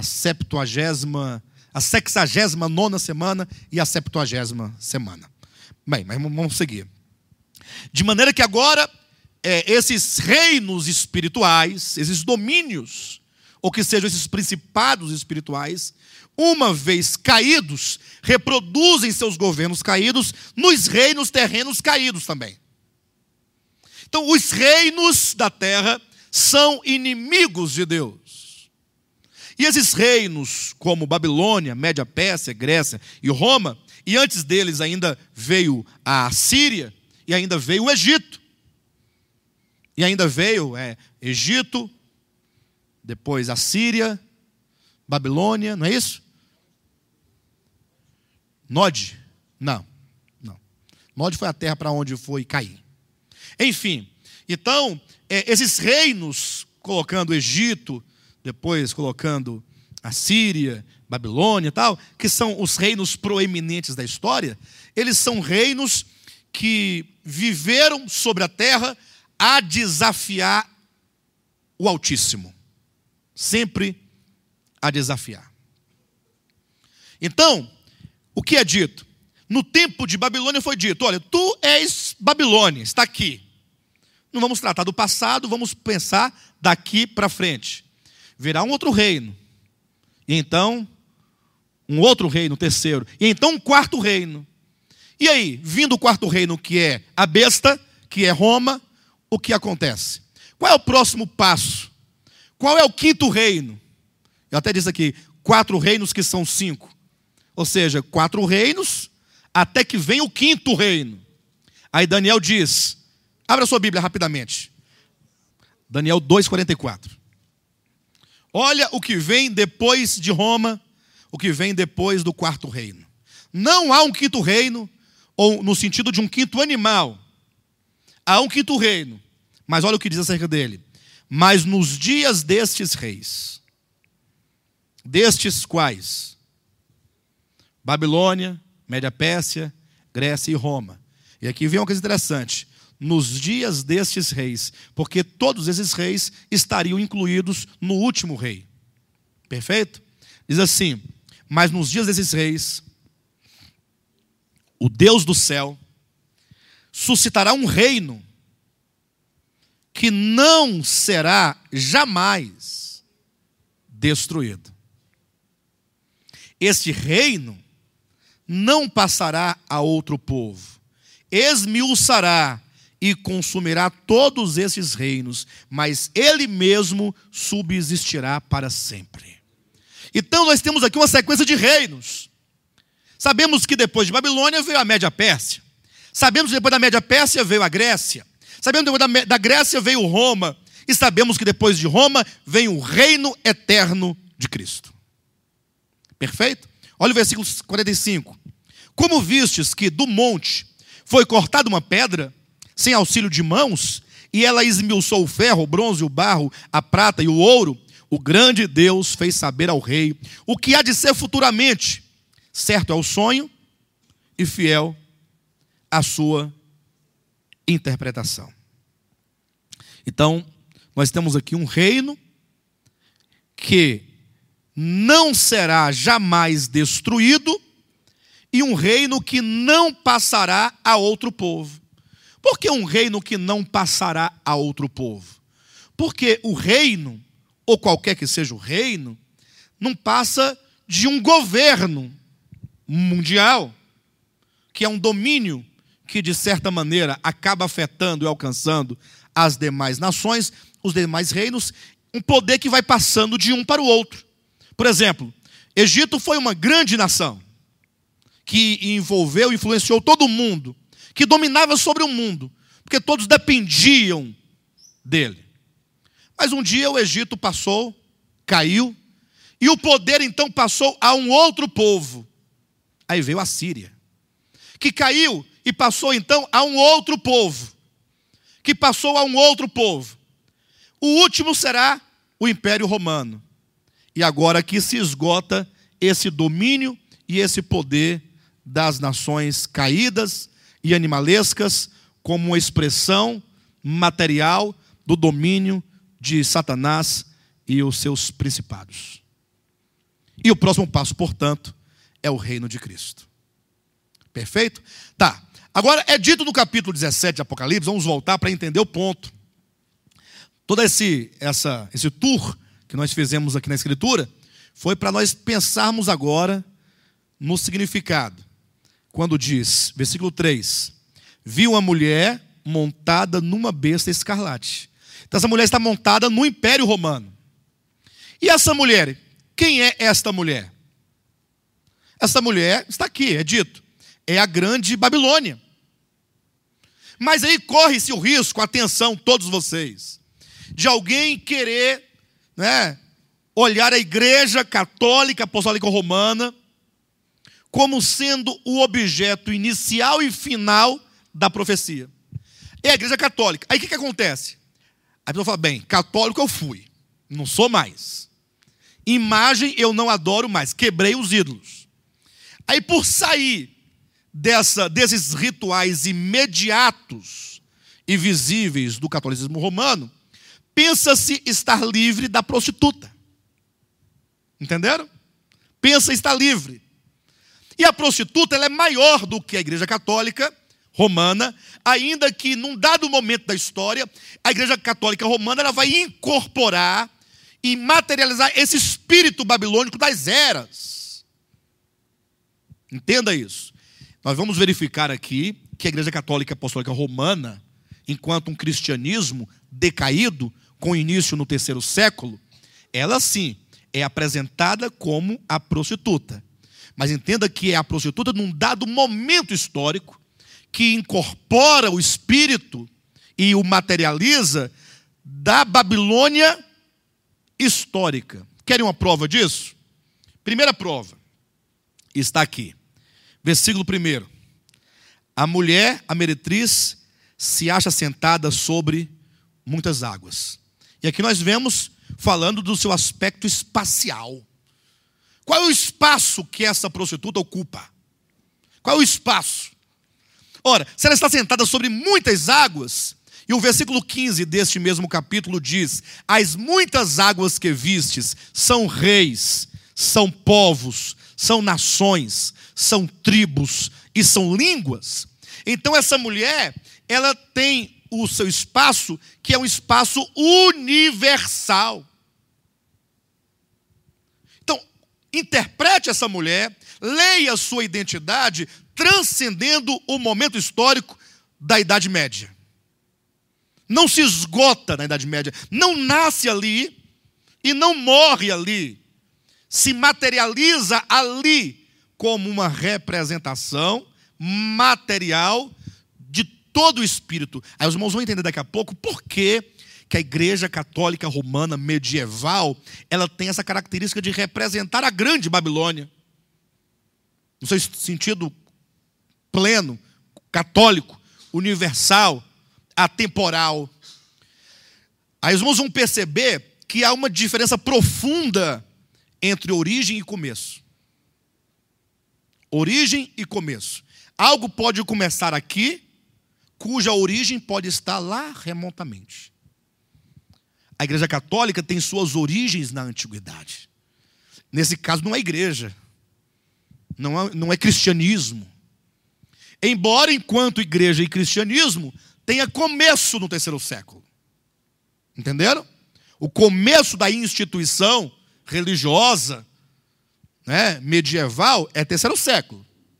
69ª semana e a 70ª semana. Bem, mas vamos seguir. De maneira que agora, esses reinos espirituais, esses domínios, ou que sejam esses principados espirituais, uma vez caídos, reproduzem seus governos caídos nos reinos terrenos caídos também. Então, os reinos da terra são inimigos de Deus. E esses reinos, como Babilônia, Média Pérsia, Grécia e Roma, e antes deles ainda veio a Síria, e ainda veio o Egito. E ainda veio Egito, depois a Síria, Babilônia, não é isso? Nod? Não. Nod foi a terra para onde foi Caim. Enfim, então, esses reinos, colocando o Egito, depois colocando a Síria, Babilônia e tal, que são os reinos proeminentes da história, eles são reinos que viveram sobre a terra a desafiar o Altíssimo. Sempre a desafiar. Então, o que é dito? No tempo de Babilônia foi dito, olha, tu és Babilônia, está aqui. Não vamos tratar do passado, vamos pensar daqui para frente. Virá um outro reino. E então, um outro reino, terceiro. E então um quarto reino. E aí, vindo o quarto reino, que é a besta, que é Roma, o que acontece? Qual é o próximo passo? Qual é o quinto reino? Eu até disse aqui, 4 reinos que são 5. Ou seja, 4 reinos, até que vem o quinto reino. Aí Daniel diz, abra sua Bíblia rapidamente. Daniel 2,44. Olha o que vem depois de Roma, o que vem depois do quarto reino. Não há um quinto reino, ou no sentido de um quinto animal. Há um quinto reino, mas olha o que diz acerca dele. Mas nos dias destes reis, destes quais? Babilônia, Média Pérsia, Grécia e Roma. E aqui vem uma coisa interessante. Nos dias destes reis, porque todos esses reis estariam incluídos no último rei. Perfeito? Diz assim, mas nos dias desses reis, o Deus do céu suscitará um reino que não será jamais destruído. Este reino não passará a outro povo, esmiuçará e consumirá todos esses reinos, mas ele mesmo subsistirá para sempre. Então nós temos aqui uma sequência de reinos. Sabemos que depois de Babilônia veio a Média Pérsia. Sabemos que depois da Média Pérsia veio a Grécia. Sabemos que depois da Grécia veio Roma. E sabemos que depois de Roma vem o reino eterno de Cristo. Perfeito? Olha o versículo 45. Como vistes que do monte foi cortada uma pedra, sem auxílio de mãos, e ela esmiuçou o ferro, o bronze, o barro, a prata e o ouro, o grande Deus fez saber ao rei o que há de ser futuramente. Certo é o sonho e fiel a sua interpretação. Então, nós temos aqui um reino que não será jamais destruído e um reino que não passará a outro povo. Por que um reino que não passará a outro povo? Porque o reino, ou qualquer que seja o reino, não passa de um governo mundial, que é um domínio que de certa maneira acaba afetando e alcançando as demais nações, os demais reinos, um poder que vai passando de um para o outro. Por exemplo, Egito foi uma grande nação, que envolveu, influenciou todo mundo, que dominava sobre o mundo, porque todos dependiam dele. Mas um dia o Egito passou, caiu, e o poder então passou a um outro povo. Aí veio a Síria, que caiu e passou então a um outro povo, que passou a um outro povo. O último será o Império Romano. E agora aqui se esgota esse domínio e esse poder das nações caídas e animalescas como uma expressão material do domínio de Satanás e os seus principados. E o próximo passo, portanto, é o reino de Cristo. Perfeito? Tá. Agora é dito no capítulo 17 de Apocalipse, vamos voltar para entender o ponto. Todo esse tour que nós fizemos aqui na Escritura foi para nós pensarmos agora no significado. Quando diz, versículo 3, viu uma mulher montada numa besta escarlate. Então essa mulher está montada no Império Romano. E essa mulher, quem é esta mulher? Essa mulher está aqui, é dito, é a grande Babilônia. Mas aí corre-se o risco, atenção todos vocês, de alguém querer, olhar a Igreja Católica Apostólica Romana como sendo o objeto inicial e final da profecia. É a Igreja Católica. Aí o que acontece? A pessoa fala, bem, católico eu fui, não sou mais. Imagem eu não adoro mais, quebrei os ídolos. Aí por sair desses rituais imediatos e visíveis do catolicismo romano, pensa-se estar livre da prostituta. Entenderam? Pensa estar livre. E a prostituta ela é maior do que a Igreja Católica Romana, ainda que num dado momento da história, a Igreja Católica Romana ela vai incorporar e materializar esse espírito babilônico das eras. Entenda isso. Nós vamos verificar aqui que a Igreja Católica Apostólica Romana, enquanto um cristianismo decaído, com início no 3º século, ela sim é apresentada como a prostituta. Mas entenda que é a prostituta num dado momento histórico que incorpora o espírito e o materializa da Babilônia histórica. Querem uma prova disso? Primeira prova está aqui. Versículo 1. A mulher, a meretriz, se acha sentada sobre muitas águas. E aqui nós vemos falando do seu aspecto espacial. Qual é o espaço que essa prostituta ocupa? Qual é o espaço? Ora, se ela está sentada sobre muitas águas, e o versículo 15 deste mesmo capítulo diz, as muitas águas que vistes são reis, são povos, são nações, são tribos e são línguas. Então essa mulher, ela tem o seu espaço, que é um espaço universal. Então, interprete essa mulher, leia a sua identidade, transcendendo o momento histórico da Idade Média. Não se esgota na Idade Média, não nasce ali e não morre ali. Se materializa ali como uma representação material de todo o espírito. Aí os irmãos vão entender daqui a pouco por que a Igreja Católica Romana medieval, ela tem essa característica de representar a grande Babilônia. No seu sentido pleno, católico, universal, atemporal. Aí os irmãos vão perceber que há uma diferença profunda entre origem e começo. Origem e começo. Algo pode começar aqui, cuja origem pode estar lá remotamente. A Igreja Católica tem suas origens na antiguidade. Nesse caso não é igreja, não é cristianismo. Embora enquanto igreja e cristianismo tenha começo no 3º século. Entenderam? O começo da instituição religiosa, medieval, é 3º século.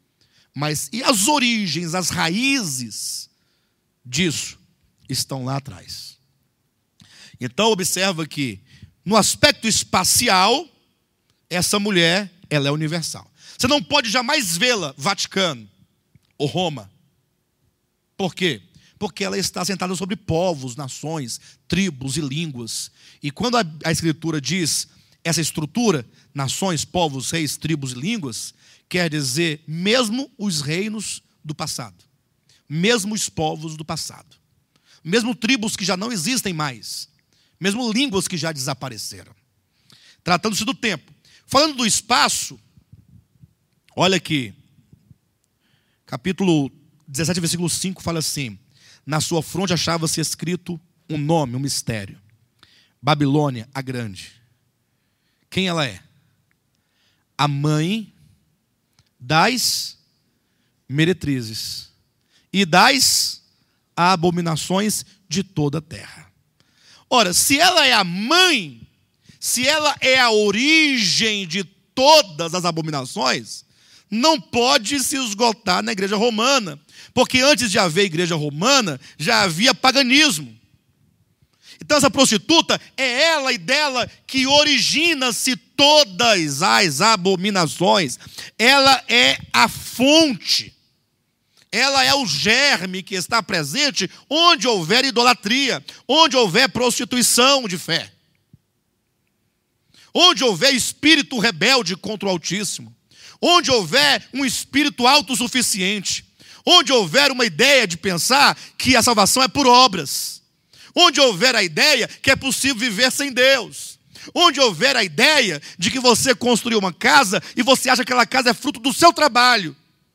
Mas e as origens, as raízes disso estão lá atrás. Então observa que no aspecto espacial, essa mulher, ela é universal. Você não pode jamais vê-la Vaticano ou Roma. Por quê? Porque ela está sentada sobre povos, nações, tribos e línguas. E quando a Escritura diz essa estrutura, nações, povos, reis, tribos e línguas, quer dizer mesmo os reinos do passado, mesmo os povos do passado, mesmo tribos que já não existem mais, mesmo línguas que já desapareceram. Tratando-se do tempo. Falando do espaço, olha aqui, capítulo 17, versículo 5, fala assim: na sua fronte achava-se escrito um nome, um mistério. Babilônia, a grande. Quem ela é? A mãe das meretrizes e das abominações de toda a terra. Ora, se ela é a mãe, se ela é a origem de todas as abominações, não pode se esgotar na igreja romana, porque antes de haver igreja romana, já havia paganismo. Então essa prostituta, é ela e dela que origina-se todas as abominações. Ela é a fonte. Ela é o germe que está presente onde houver idolatria, onde houver prostituição de fé, onde houver espírito rebelde contra o Altíssimo, onde houver um espírito autossuficiente, onde houver uma ideia de pensar que a salvação é por obras, onde houver a ideia que é possível viver sem Deus, onde houver a ideia de que você construiu uma casa e você acha que aquela casa é fruto do seu trabalho.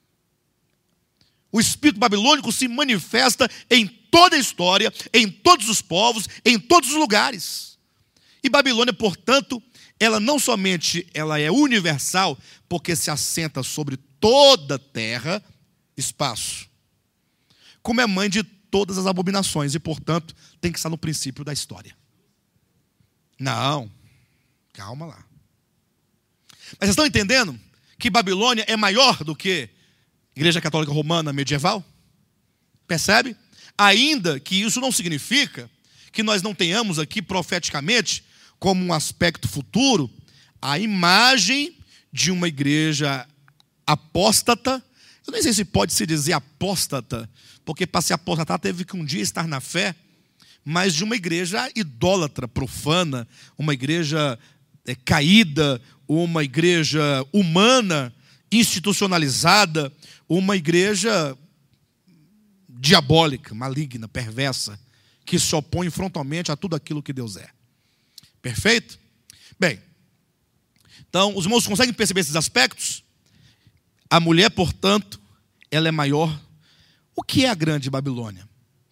O espírito babilônico se manifesta em toda a história, em todos os povos, em todos os lugares. E Babilônia, portanto, ela não somente ela é universal, porque se assenta sobre toda a terra, espaço, como é mãe de todas as abominações e, portanto, tem que estar no princípio da história. Não, calma lá. Mas vocês estão entendendo que Babilônia é maior do que Igreja Católica Romana medieval? Percebe? Ainda que isso não significa que nós não tenhamos aqui profeticamente, como um aspecto futuro, a imagem de uma igreja apóstata. Eu nem sei se pode se dizer apóstata, porque para se apostatar teve que um dia estar na fé, mas de uma igreja idólatra, profana, uma igreja caída, uma igreja humana, institucionalizada, uma igreja diabólica, maligna, perversa, que se opõe frontalmente a tudo aquilo que Deus é. Perfeito? Bem, então, os irmãos conseguem perceber esses aspectos? A mulher, portanto, ela é maior. O que é a grande Babilônia?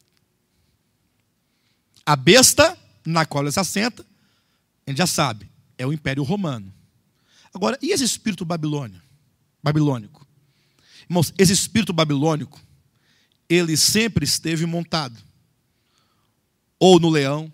A besta na qual ela se assenta, a gente já sabe, é o Império Romano. Agora, e esse espírito babilônico? Irmãos, esse espírito babilônico, ele sempre esteve montado ou no leão,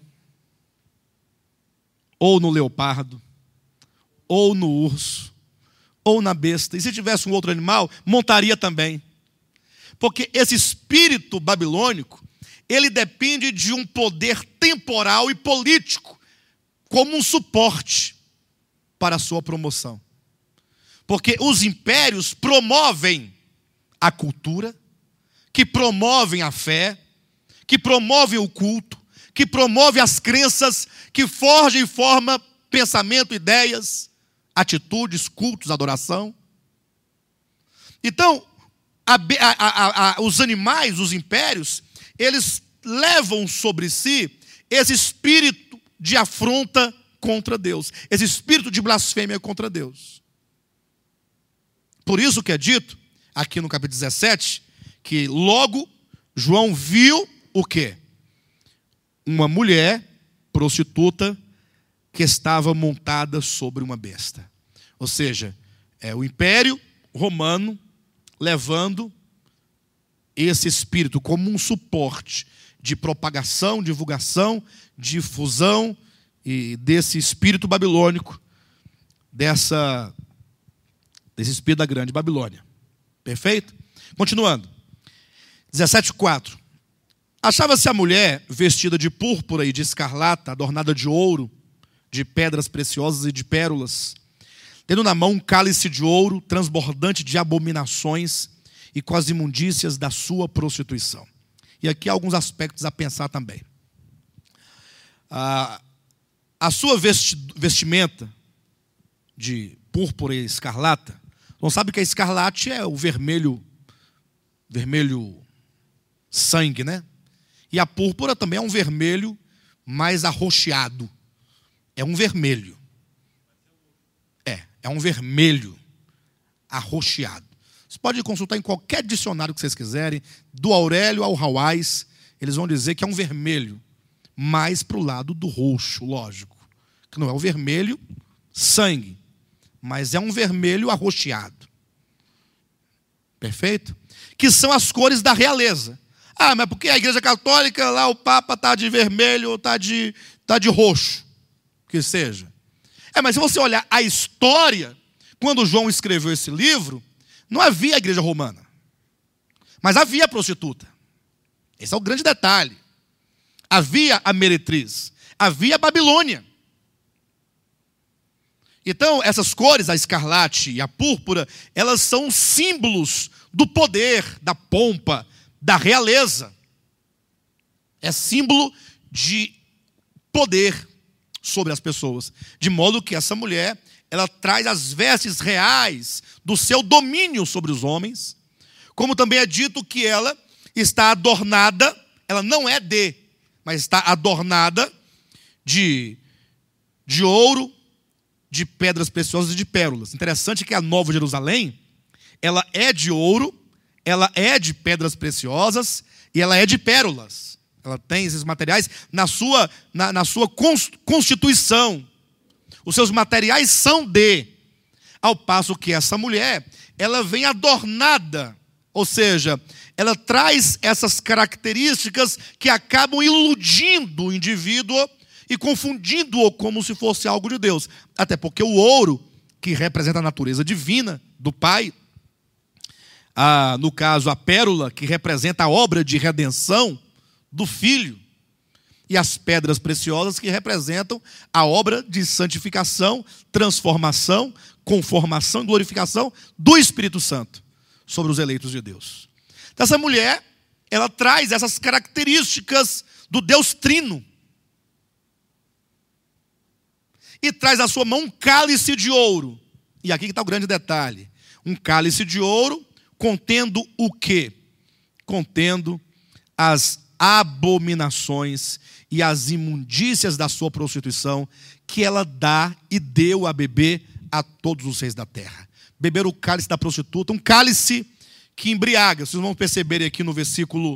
ou no leopardo, ou no urso, ou na besta. E se tivesse um outro animal, montaria também. Porque esse espírito babilônico, ele depende de um poder temporal e político, como um suporte para a sua promoção. Porque os impérios promovem a cultura, que promovem a fé, que promovem o culto, que promovem as crenças, que forjam e formam pensamento, ideias, atitudes, cultos, adoração. Então, os animais, os impérios, eles levam sobre si esse espírito de afronta contra Deus, esse espírito de blasfêmia contra Deus. Por isso que é dito, aqui no capítulo 17, que logo João viu o quê? Uma mulher prostituta que estava montada sobre uma besta. Ou seja, é o Império Romano levando esse espírito como um suporte de propagação, divulgação, difusão e desse espírito babilônico, desse espírito da grande Babilônia. Perfeito? Continuando. 17:4. Achava-se a mulher vestida de púrpura e de escarlata, adornada de ouro, de pedras preciosas e de pérolas, tendo na mão um cálice de ouro, transbordante de abominações e com as imundícias da sua prostituição. E aqui há alguns aspectos a pensar também. A sua vestimenta de púrpura e escarlata, não sabe que a escarlate é o vermelho sangue, né? E a púrpura também é um vermelho mais arroxeado. É um vermelho. É um vermelho arroxeado. Você pode consultar em qualquer dicionário que vocês quiserem, do Aurélio ao Hawais, eles vão dizer que é um vermelho mais para o lado do roxo, lógico. Que não é o vermelho sangue, mas é um vermelho arroxeado. Perfeito? Que são as cores da realeza. Ah, mas porque a Igreja Católica, lá o Papa está de vermelho ou está de roxo, que seja. Mas se você olhar a história, quando João escreveu esse livro, não havia a Igreja Romana, mas havia a prostituta. Esse é o grande detalhe. Havia a meretriz, havia a Babilônia. Então, essas cores, a escarlate e a púrpura, elas são símbolos do poder, da pompa, da realeza. É símbolo de poder sobre as pessoas. De modo que essa mulher, ela traz as vestes reais do seu domínio sobre os homens. Como também é dito que ela está adornada, ela não é mas está adornada de ouro, de pedras preciosas e de pérolas. Interessante que a Nova Jerusalém, ela é de ouro, ela é de pedras preciosas e ela é de pérolas. Ela tem esses materiais na sua constituição. Os seus materiais são ao passo que essa mulher, ela vem adornada, ou seja, ela traz essas características que acabam iludindo o indivíduo e confundindo-o como se fosse algo de Deus. Até porque o ouro, que representa a natureza divina do Pai, no caso a pérola, que representa a obra de redenção do Filho, e as pedras preciosas, que representam a obra de santificação, transformação, conformação e glorificação do Espírito Santo sobre os eleitos de Deus. Então essa mulher, ela traz essas características do Deus Trino. E traz à sua mão um cálice de ouro. E aqui está o grande detalhe. Um cálice de ouro contendo o quê? Contendo as abominações e as imundícias da sua prostituição, que ela dá e deu a beber a todos os reis da terra. Beber o cálice da prostituta, um cálice que embriaga. Vocês vão perceber aqui no versículo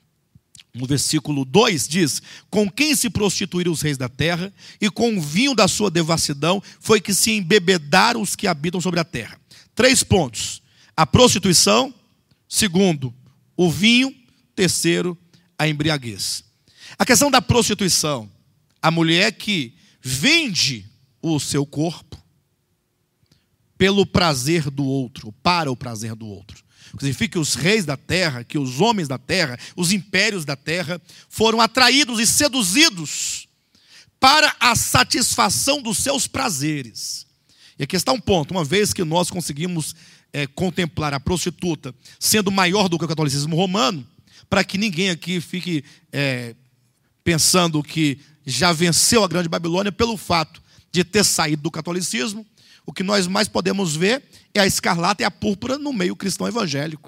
2, diz: com quem se prostituíram os reis da terra, e com o vinho da sua devassidão foi que se embebedaram os que habitam sobre a terra. 3 pontos: a prostituição, 2, o vinho, 3, a embriaguez. A questão da prostituição, a mulher que vende o seu corpo pelo prazer do outro, para o prazer do outro. Significa que os reis da terra, que os homens da terra, os impérios da terra, foram atraídos e seduzidos para a satisfação dos seus prazeres. E aqui está um ponto: uma vez que nós conseguimos contemplar a prostituta sendo maior do que o catolicismo romano, para que ninguém aqui fique pensando que já venceu a grande Babilônia pelo fato de ter saído do catolicismo, o que nós mais podemos ver é a escarlata e a púrpura no meio cristão evangélico.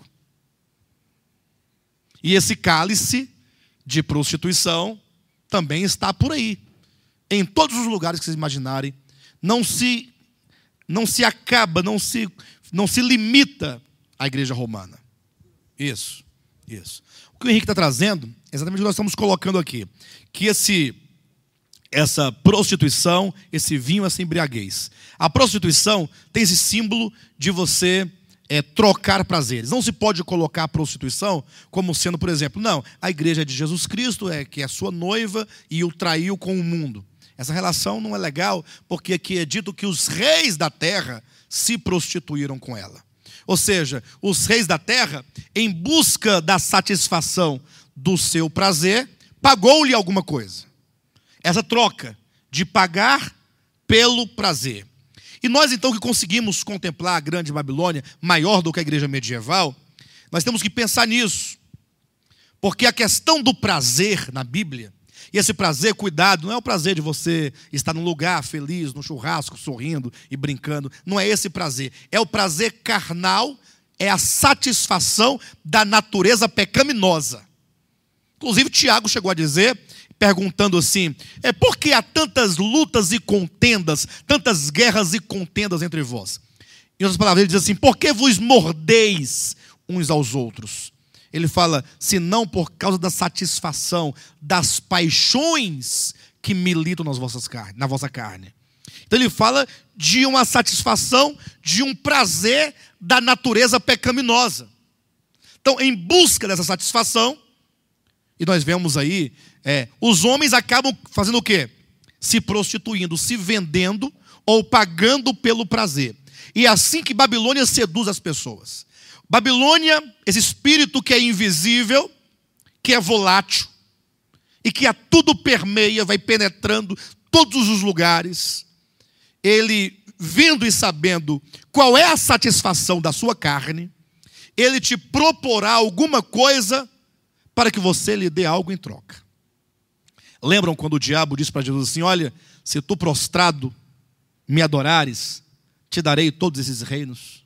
E esse cálice de prostituição também está por aí. Em todos os lugares que vocês imaginarem. Não se acaba, não se limita à igreja romana. Isso. O que o Henrique está trazendo é exatamente o que nós estamos colocando aqui. Que essa prostituição, esse vinho, essa embriaguez. A prostituição tem esse símbolo de você trocar prazeres. Não se pode colocar a prostituição como sendo, por exemplo, não, a igreja de Jesus Cristo que é sua noiva e o traiu com o mundo. Essa relação não é legal, porque aqui é dito que os reis da terra se prostituíram com ela. Ou seja, os reis da terra, em busca da satisfação do seu prazer, pagou-lhe alguma coisa. Essa troca de pagar pelo prazer. E nós então que conseguimos contemplar a grande Babilônia, maior do que a igreja medieval, nós temos que pensar nisso. Porque a questão do prazer na Bíblia, e esse prazer, cuidado, não é o prazer de você estar num lugar feliz, num churrasco, sorrindo e brincando. Não é esse prazer. É o prazer carnal, é a satisfação da natureza pecaminosa. Inclusive, Tiago chegou a dizer, perguntando assim, por que há tantas lutas e contendas, tantas guerras e contendas entre vós? Em outras palavras, ele diz assim, por que vos mordeis uns aos outros? Ele fala, senão por causa da satisfação das paixões que militam na vossa carne. Então ele fala de uma satisfação, de um prazer da natureza pecaminosa. Então, em busca dessa satisfação, e nós vemos aí, os homens acabam fazendo o quê? Se prostituindo, se vendendo ou pagando pelo prazer. E é assim que Babilônia seduz as pessoas. Babilônia, esse espírito que é invisível, que é volátil, e que a tudo permeia, vai penetrando todos os lugares, ele, vendo e sabendo qual é a satisfação da sua carne, ele te proporá alguma coisa para que você lhe dê algo em troca. Lembram quando o diabo disse para Jesus assim, olha, se tu prostrado me adorares, te darei todos esses reinos.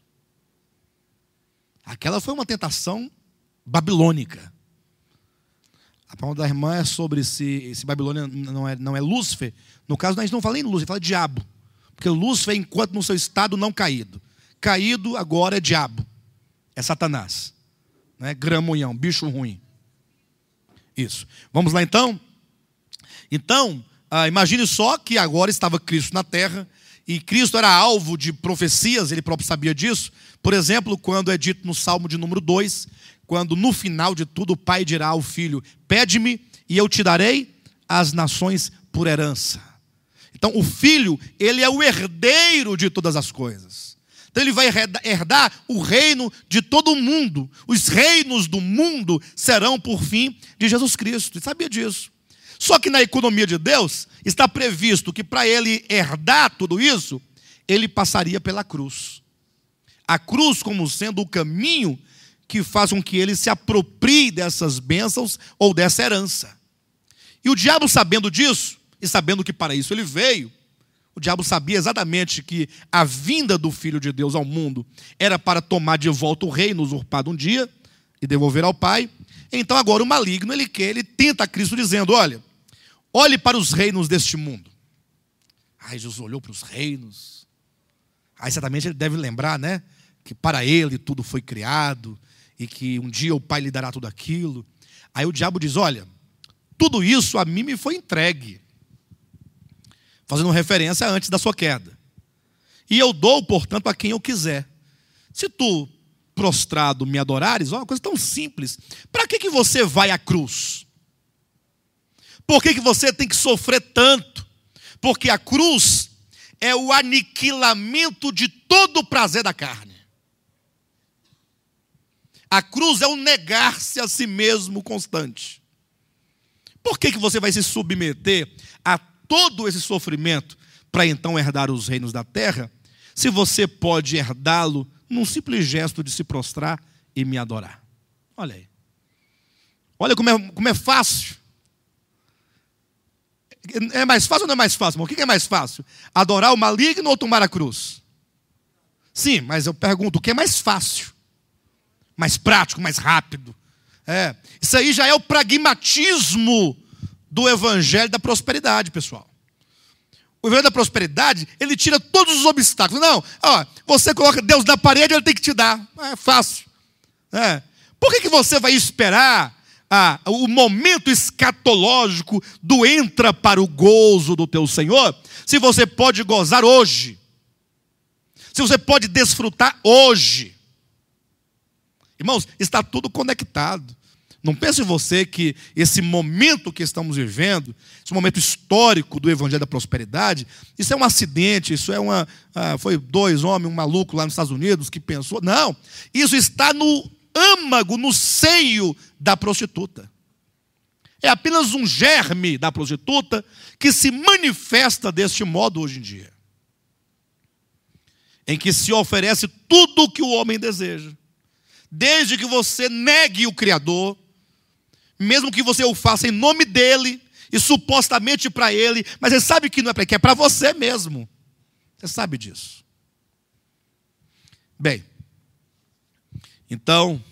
Aquela foi uma tentação babilônica. A palavra da irmã é sobre esse Babilônia não é Lúcifer. No caso, a gente não fala em Lúcifer, fala diabo. Porque Lúcifer é enquanto no seu estado não caído. Caído agora é diabo. É Satanás. Né? Gramunhão, bicho ruim. Isso. Vamos lá então? Então, imagine só que agora estava Cristo na terra. E Cristo era alvo de profecias, ele próprio sabia disso. Por exemplo, quando é dito no Salmo de número 2, quando no final de tudo o pai dirá ao filho, pede-me e eu te darei as nações por herança. Então o filho, ele é o herdeiro de todas as coisas. Então ele vai herdar o reino de todo o mundo. Os reinos do mundo serão por fim de Jesus Cristo. Ele sabia disso. Só que na economia de Deus está previsto que para ele herdar tudo isso, ele passaria pela cruz. A cruz como sendo o caminho que faz com que ele se aproprie dessas bênçãos ou dessa herança. E o diabo, sabendo disso, e sabendo que para isso ele veio, o diabo sabia exatamente que a vinda do Filho de Deus ao mundo era para tomar de volta o reino usurpado um dia e devolver ao Pai. Então agora o maligno, ele tenta a Cristo dizendo, olhe para os reinos deste mundo. Aí Jesus olhou para os reinos. Aí certamente ele deve lembrar, né? Que para ele tudo foi criado e que um dia o Pai lhe dará tudo aquilo. Aí o diabo diz, olha, tudo isso a mim me foi entregue. Fazendo referência antes da sua queda. E eu dou, portanto, a quem eu quiser. Se tu, prostrado, me adorares, uma coisa tão simples. Para que você vai à cruz? Por que você tem que sofrer tanto? Porque a cruz é o aniquilamento de todo o prazer da carne. A cruz é o negar-se a si mesmo constante. Por que você vai se submeter a todo esse sofrimento para então herdar os reinos da terra, se você pode herdá-lo num simples gesto de se prostrar e me adorar? Olha aí. Olha como é fácil. É mais fácil ou não é mais fácil, irmão? O que é mais fácil? Adorar o maligno ou tomar a cruz? Sim, mas eu pergunto, o que é mais fácil? Mais prático, mais rápido? Isso aí já é o pragmatismo do evangelho da prosperidade, pessoal. O evangelho da prosperidade, ele tira todos os obstáculos. Não, você coloca Deus na parede, ele tem que te dar. É fácil. Por que você vai esperar o momento escatológico do entra para o gozo do teu Senhor, se você pode gozar hoje? Se você pode desfrutar hoje? Irmãos, está tudo conectado. Não pense você que esse momento que estamos vivendo, esse momento histórico do Evangelho da Prosperidade, isso é um acidente, isso é foi 2 homens, um maluco lá nos Estados Unidos que pensou. Não, isso está no âmago, no seio da prostituta. É apenas um germe da prostituta que se manifesta deste modo hoje em dia, em que se oferece tudo o que o homem deseja, desde que você negue o Criador, mesmo que você o faça em nome dele e supostamente para ele, mas você sabe que não é para ele, é para você mesmo. Você sabe disso. Bem, então,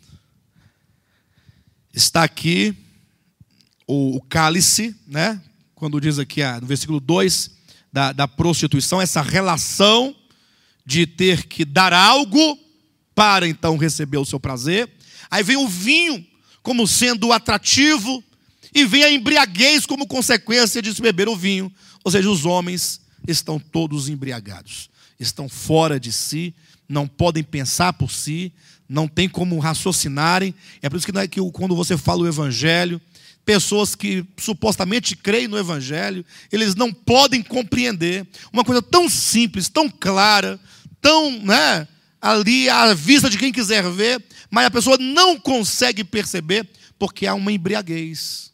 está aqui o cálice, né? Quando diz aqui no versículo 2 da prostituição, essa relação de ter que dar algo para então receber o seu prazer. Aí vem o vinho como sendo atrativo, e vem a embriaguez como consequência de se beber o vinho. Ou seja, os homens estão todos embriagados, estão fora de si, não podem pensar por si, não tem como raciocinarem. É por isso que quando você fala o Evangelho, pessoas que supostamente creem no Evangelho, eles não podem compreender uma coisa tão simples, tão clara, tão, ali à vista de quem quiser ver, mas a pessoa não consegue perceber, porque há uma embriaguez.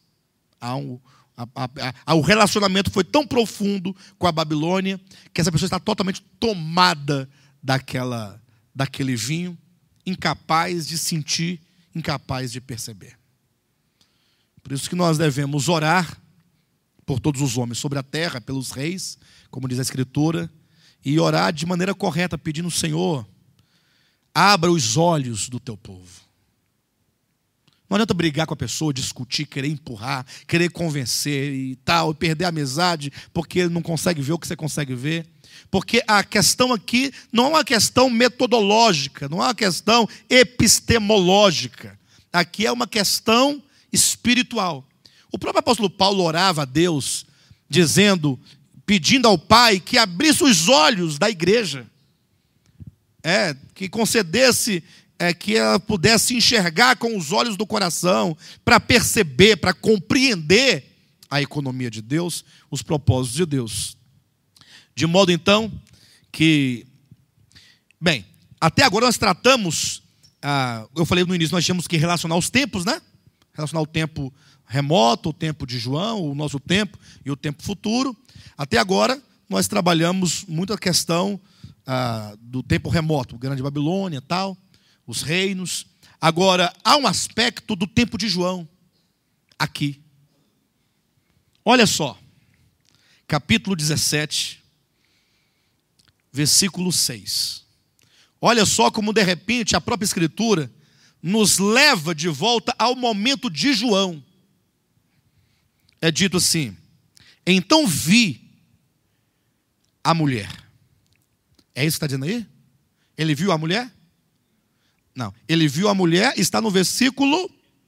O relacionamento foi tão profundo com a Babilônia, que essa pessoa está totalmente tomada daquele vinho, incapaz de sentir, incapaz de perceber. Por isso que nós devemos orar por todos os homens sobre a terra, pelos reis, como diz a Escritura, e orar de maneira correta, pedindo: Senhor, abra os olhos do teu povo. Não adianta brigar com a pessoa, discutir, querer empurrar, querer convencer e tal, perder a amizade porque ele não consegue ver o que você consegue ver. Porque a questão aqui não é uma questão metodológica, não é uma questão epistemológica. Aqui é uma questão espiritual. O próprio apóstolo Paulo orava a Deus, pedindo ao Pai que abrisse os olhos da igreja. Que concedesse, que ela pudesse enxergar com os olhos do coração, para perceber, para compreender a economia de Deus, os propósitos de Deus. De modo então que, bem, até agora nós tratamos, eu falei no início, nós tínhamos que relacionar os tempos, né? Relacionar o tempo remoto, o tempo de João, o nosso tempo e o tempo futuro. Até agora nós trabalhamos muito a questão do tempo remoto, Grande Babilônia, tal, os reinos. Agora, há um aspecto do tempo de João, aqui. Olha só, capítulo 17, versículo 6. Olha só como, de repente, a própria Escritura nos leva de volta ao momento de João. É dito assim: então vi a mulher. É isso que está dizendo aí? Ele viu a mulher? Não, ele viu a mulher, está no versículo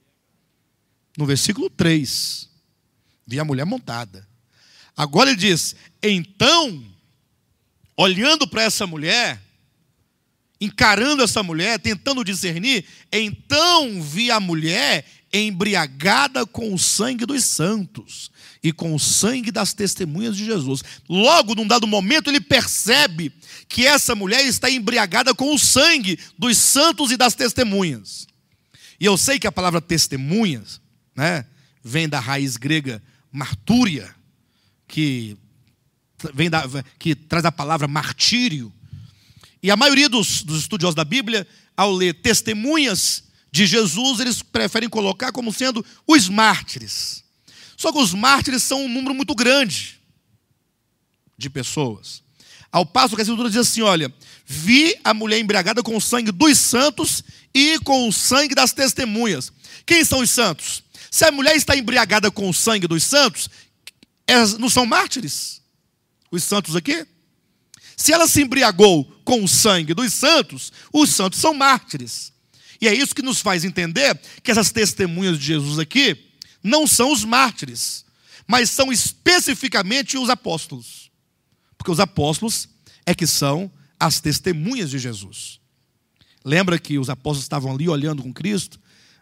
3. Vi a mulher montada. Agora ele diz: então, olhando para essa mulher, encarando essa mulher, tentando discernir, então vi a mulher embriagada com o sangue dos santos e com o sangue das testemunhas de Jesus. Logo, num dado momento, ele percebe que essa mulher está embriagada com o sangue dos santos e das testemunhas. E eu sei que a palavra testemunhas, vem da raiz grega martúria, que traz a palavra martírio. E a maioria dos estudiosos da Bíblia, ao ler testemunhas de Jesus, eles preferem colocar como sendo os mártires. Só que os mártires são um número muito grande de pessoas. Ao passo que a Escritura diz assim: olha, vi a mulher embriagada com o sangue dos santos e com o sangue das testemunhas. Quem são os santos? Se a mulher está embriagada com o sangue dos santos, não são mártires? Os santos aqui? Se ela se embriagou com o sangue dos santos, os santos são mártires. E é isso que nos faz entender que essas testemunhas de Jesus aqui não são os mártires, mas são especificamente os apóstolos. Porque os apóstolos é que são as testemunhas de Jesus. Lembra que os apóstolos estavam ali olhando com Cristo?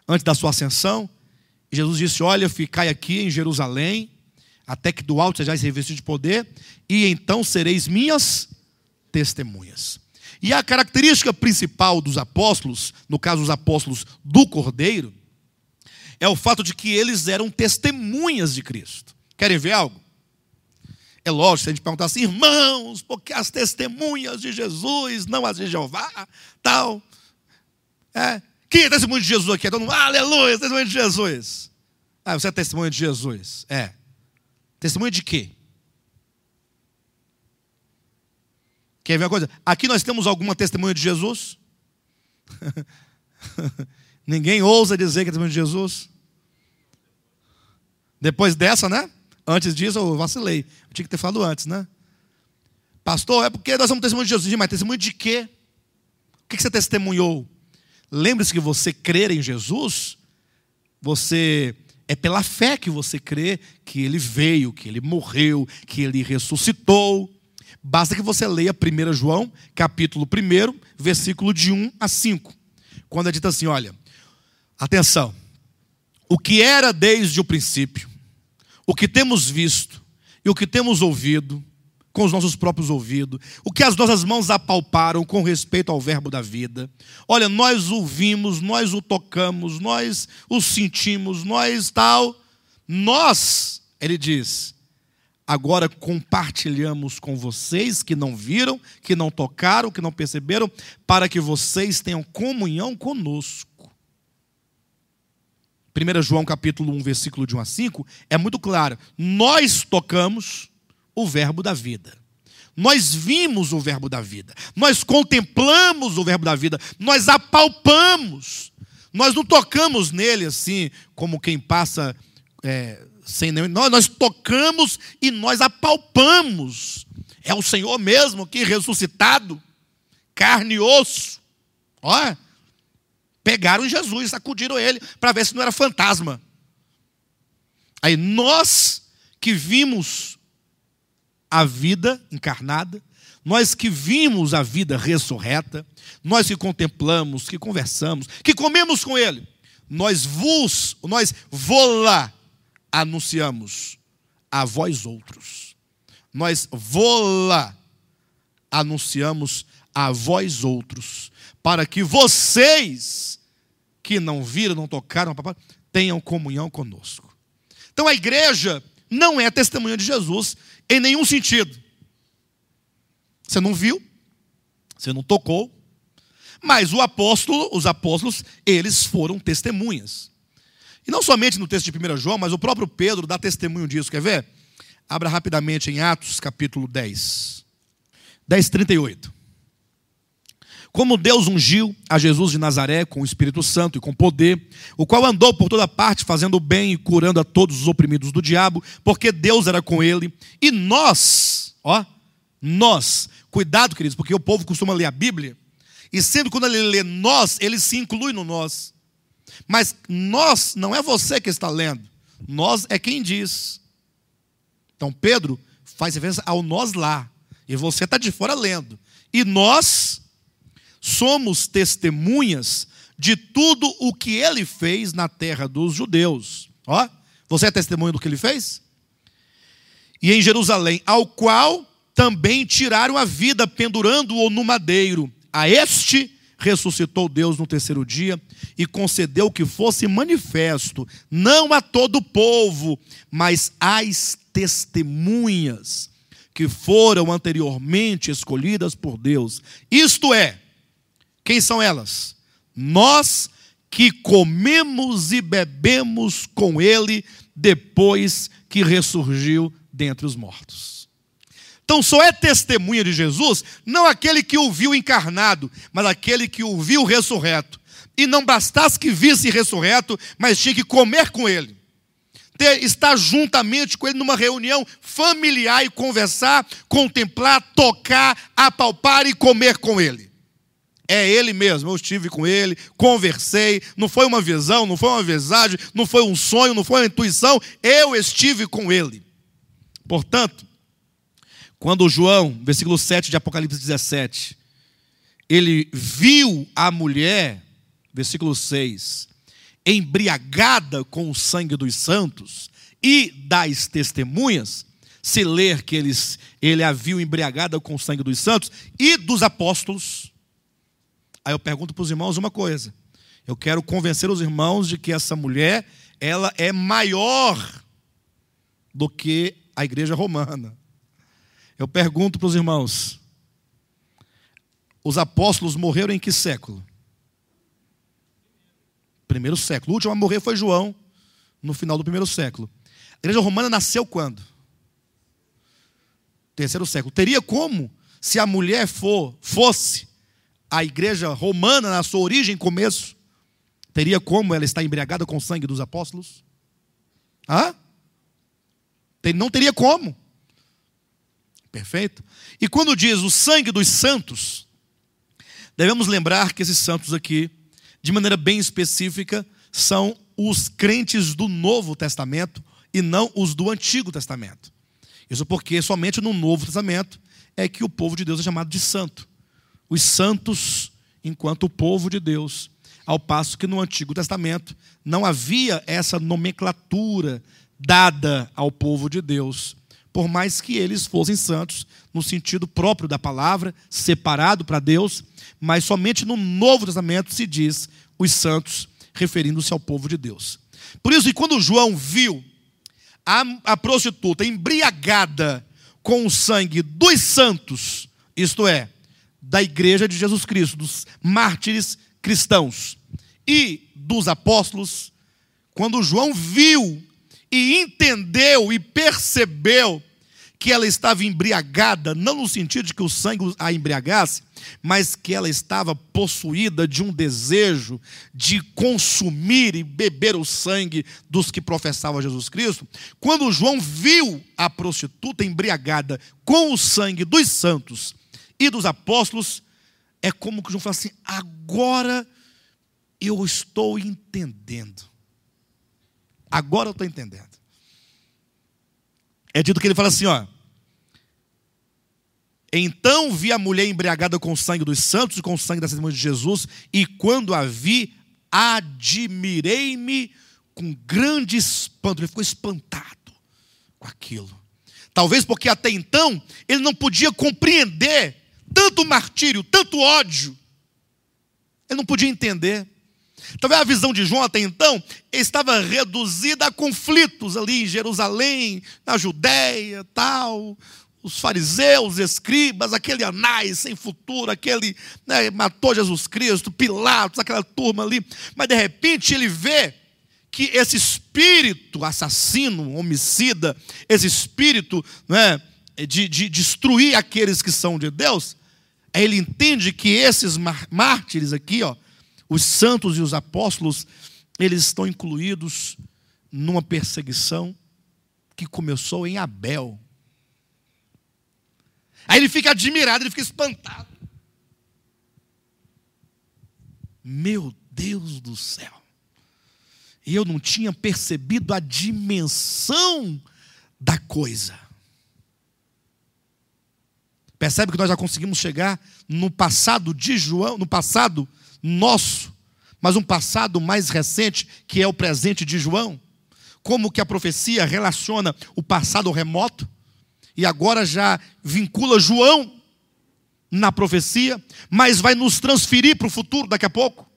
antes da sua ascensão. E Jesus disse: olha, ficai aqui em Jerusalém, até que do alto sejais revestidos de poder, e então sereis minhas testemunhas. E a característica principal dos apóstolos, no caso os apóstolos do Cordeiro, é o fato de que eles eram testemunhas de Cristo. Querem ver algo? É lógico, se a gente perguntar assim: irmãos, porque as testemunhas de Jesus, não as de Jeová, tal. Quem é testemunho de Jesus aqui? Todo mundo, aleluia, testemunho de Jesus. Você é testemunha de Jesus. Testemunha de quê? Quer ver uma coisa? Aqui nós temos alguma testemunha de Jesus? Ninguém ousa dizer que é testemunha de Jesus. Depois dessa, né? Antes disso eu vacilei. Eu tinha que ter falado antes, né? Pastor, é porque nós somos testemunho de Jesus. Mas testemunho de quê? O que você testemunhou? Lembre-se que você crer em Jesus, é pela fé que você crê que Ele veio, que Ele morreu, que Ele ressuscitou. Basta que você leia 1 João, capítulo 1, versículo de 1 a 5. Quando é dito assim, olha, atenção, o que era desde o princípio, o que temos visto e o que temos ouvido, com os nossos próprios ouvidos, o que as nossas mãos apalparam com respeito ao verbo da vida. Olha, nós o vimos, nós o tocamos, nós o sentimos, nós, ele diz, agora compartilhamos com vocês que não viram, que não tocaram, que não perceberam, para que vocês tenham comunhão conosco. 1 João capítulo 1, versículo de 1 a 5, é muito claro. Nós tocamos o verbo da vida. Nós vimos o verbo da vida. Nós contemplamos o verbo da vida. Nós apalpamos. Nós não tocamos nele assim, como quem passa sem nenhum. Nós tocamos e nós apalpamos. É o Senhor mesmo que ressuscitado, carne e osso. Olha, pegaram Jesus, sacudiram ele para ver se não era fantasma. Aí nós que vimos a vida encarnada, nós que vimos a vida ressurreta, nós que contemplamos, que conversamos, que comemos com ele, nós vô-la anunciamos a vós outros. Nós vô-la anunciamos a vós outros, para que vocês que não viram, não tocaram, tenham comunhão conosco. Então a igreja não é testemunha de Jesus em nenhum sentido. Você não viu, você não tocou, mas os apóstolos, eles foram testemunhas. E não somente no texto de 1 João, mas o próprio Pedro dá testemunho disso. Quer ver? Abra rapidamente em Atos capítulo 10. 10:38. Como Deus ungiu a Jesus de Nazaré com o Espírito Santo e com poder, o qual andou por toda parte fazendo o bem e curando a todos os oprimidos do diabo, porque Deus era com ele. E nós, cuidado, queridos, porque o povo costuma ler a Bíblia, e sempre quando ele lê nós, ele se inclui no nós. Mas nós não é você que está lendo, nós é quem diz. Então Pedro faz referência ao nós lá, e você está de fora lendo. E nós somos testemunhas de tudo o que ele fez na terra dos judeus. Você é testemunha do que ele fez? E em Jerusalém, ao qual também tiraram a vida, pendurando-o no madeiro. A este ressuscitou Deus no terceiro dia e concedeu que fosse manifesto, não a todo o povo, mas às testemunhas que foram anteriormente escolhidas por Deus. Isto é, quem são elas? Nós que comemos e bebemos com ele depois que ressurgiu dentre os mortos. Então só é testemunha de Jesus não aquele que o viu encarnado, mas aquele que o viu ressurreto. E não bastasse que visse ressurreto, mas tinha que comer com ele. Estar juntamente com ele numa reunião familiar e conversar, contemplar, tocar, apalpar e comer com ele. É ele mesmo, eu estive com ele, conversei, não foi uma visão, não foi uma visagem, não foi um sonho, não foi uma intuição, eu estive com ele. Portanto, quando João, versículo 7 de Apocalipse 17, ele viu a mulher, versículo 6, embriagada com o sangue dos santos e das testemunhas, se ler que ele a viu embriagada com o sangue dos santos e dos apóstolos. Aí eu pergunto para os irmãos uma coisa. Eu quero convencer os irmãos de que essa mulher, ela é maior do que a igreja romana. Eu pergunto para os irmãos, os apóstolos morreram em que século? Primeiro século. O último a morrer foi João, no final do primeiro século. A igreja romana nasceu quando? Terceiro século. Teria como, se a mulher fosse a igreja romana na sua origem, começo, teria como ela estar embriagada com o sangue dos apóstolos? Não teria como. Perfeito? E quando diz o sangue dos santos, devemos lembrar que esses santos aqui, de maneira bem específica, são os crentes do Novo Testamento e não os do Antigo Testamento. Isso porque somente no Novo Testamento é que o povo de Deus é chamado de santo. Os santos, enquanto o povo de Deus, ao passo que no Antigo Testamento não havia essa nomenclatura dada ao povo de Deus, por mais que eles fossem santos no sentido próprio da palavra, separado para Deus, mas somente no Novo Testamento se diz os santos, referindo-se ao povo de Deus. Por isso, quando João viu a prostituta embriagada com o sangue dos santos, isto é, da igreja de Jesus Cristo, dos mártires cristãos e dos apóstolos, quando João viu e entendeu e percebeu que ela estava embriagada, não no sentido de que o sangue a embriagasse, mas que ela estava possuída de um desejo de consumir e beber o sangue dos que professavam Jesus Cristo. Quando João viu a prostituta embriagada com o sangue dos santos e dos apóstolos, é como que João fala assim: agora eu estou entendendo. Agora eu estou entendendo. É dito que ele fala assim, então vi a mulher embriagada com o sangue dos santos e com o sangue da testemunha de Jesus, e quando a vi, admirei-me com grande espanto. Ele ficou espantado com aquilo. Talvez porque até então ele não podia compreender tanto martírio, tanto ódio. Ele não podia entender. Talvez a visão de João até então estava reduzida a conflitos ali em Jerusalém, na Judéia, tal. Os fariseus, os escribas, aquele Anás sem futuro, aquele matou Jesus Cristo, Pilatos, aquela turma ali. Mas de repente ele vê que esse espírito assassino, homicida, esse espírito de destruir aqueles que são de Deus, aí ele entende que esses mártires aqui, os santos e os apóstolos, eles estão incluídos numa perseguição que começou em Abel. Aí ele fica admirado, ele fica espantado. Meu Deus do céu. E eu não tinha percebido a dimensão da coisa. Percebe que nós já conseguimos chegar no passado de João, no passado nosso, mas um passado mais recente, que é o presente de João. Como que a profecia relaciona o passado remoto e agora já vincula João na profecia, mas vai nos transferir para o futuro daqui a pouco.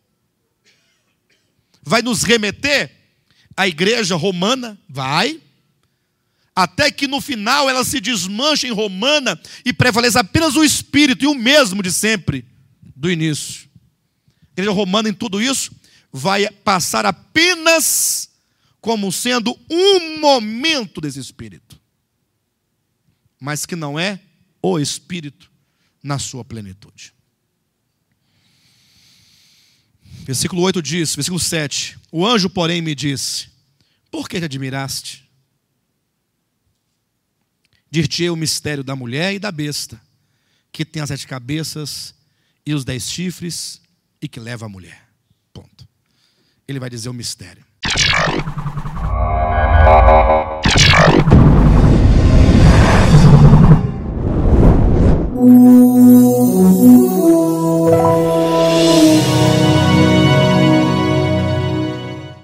Vai nos remeter à igreja romana, vai, até que no final ela se desmanche em romana e prevaleça apenas o espírito e o mesmo de sempre, do início. A igreja romana em tudo isso vai passar apenas como sendo um momento desse espírito, mas que não é o espírito na sua plenitude. Versículo 8 diz, versículo 7, o anjo, porém, me disse: por que te admiraste? Dir-te-ei o mistério da mulher e da besta, que tem as 7 cabeças e os 10 chifres, e que leva a mulher. Ponto. Ele vai dizer o mistério.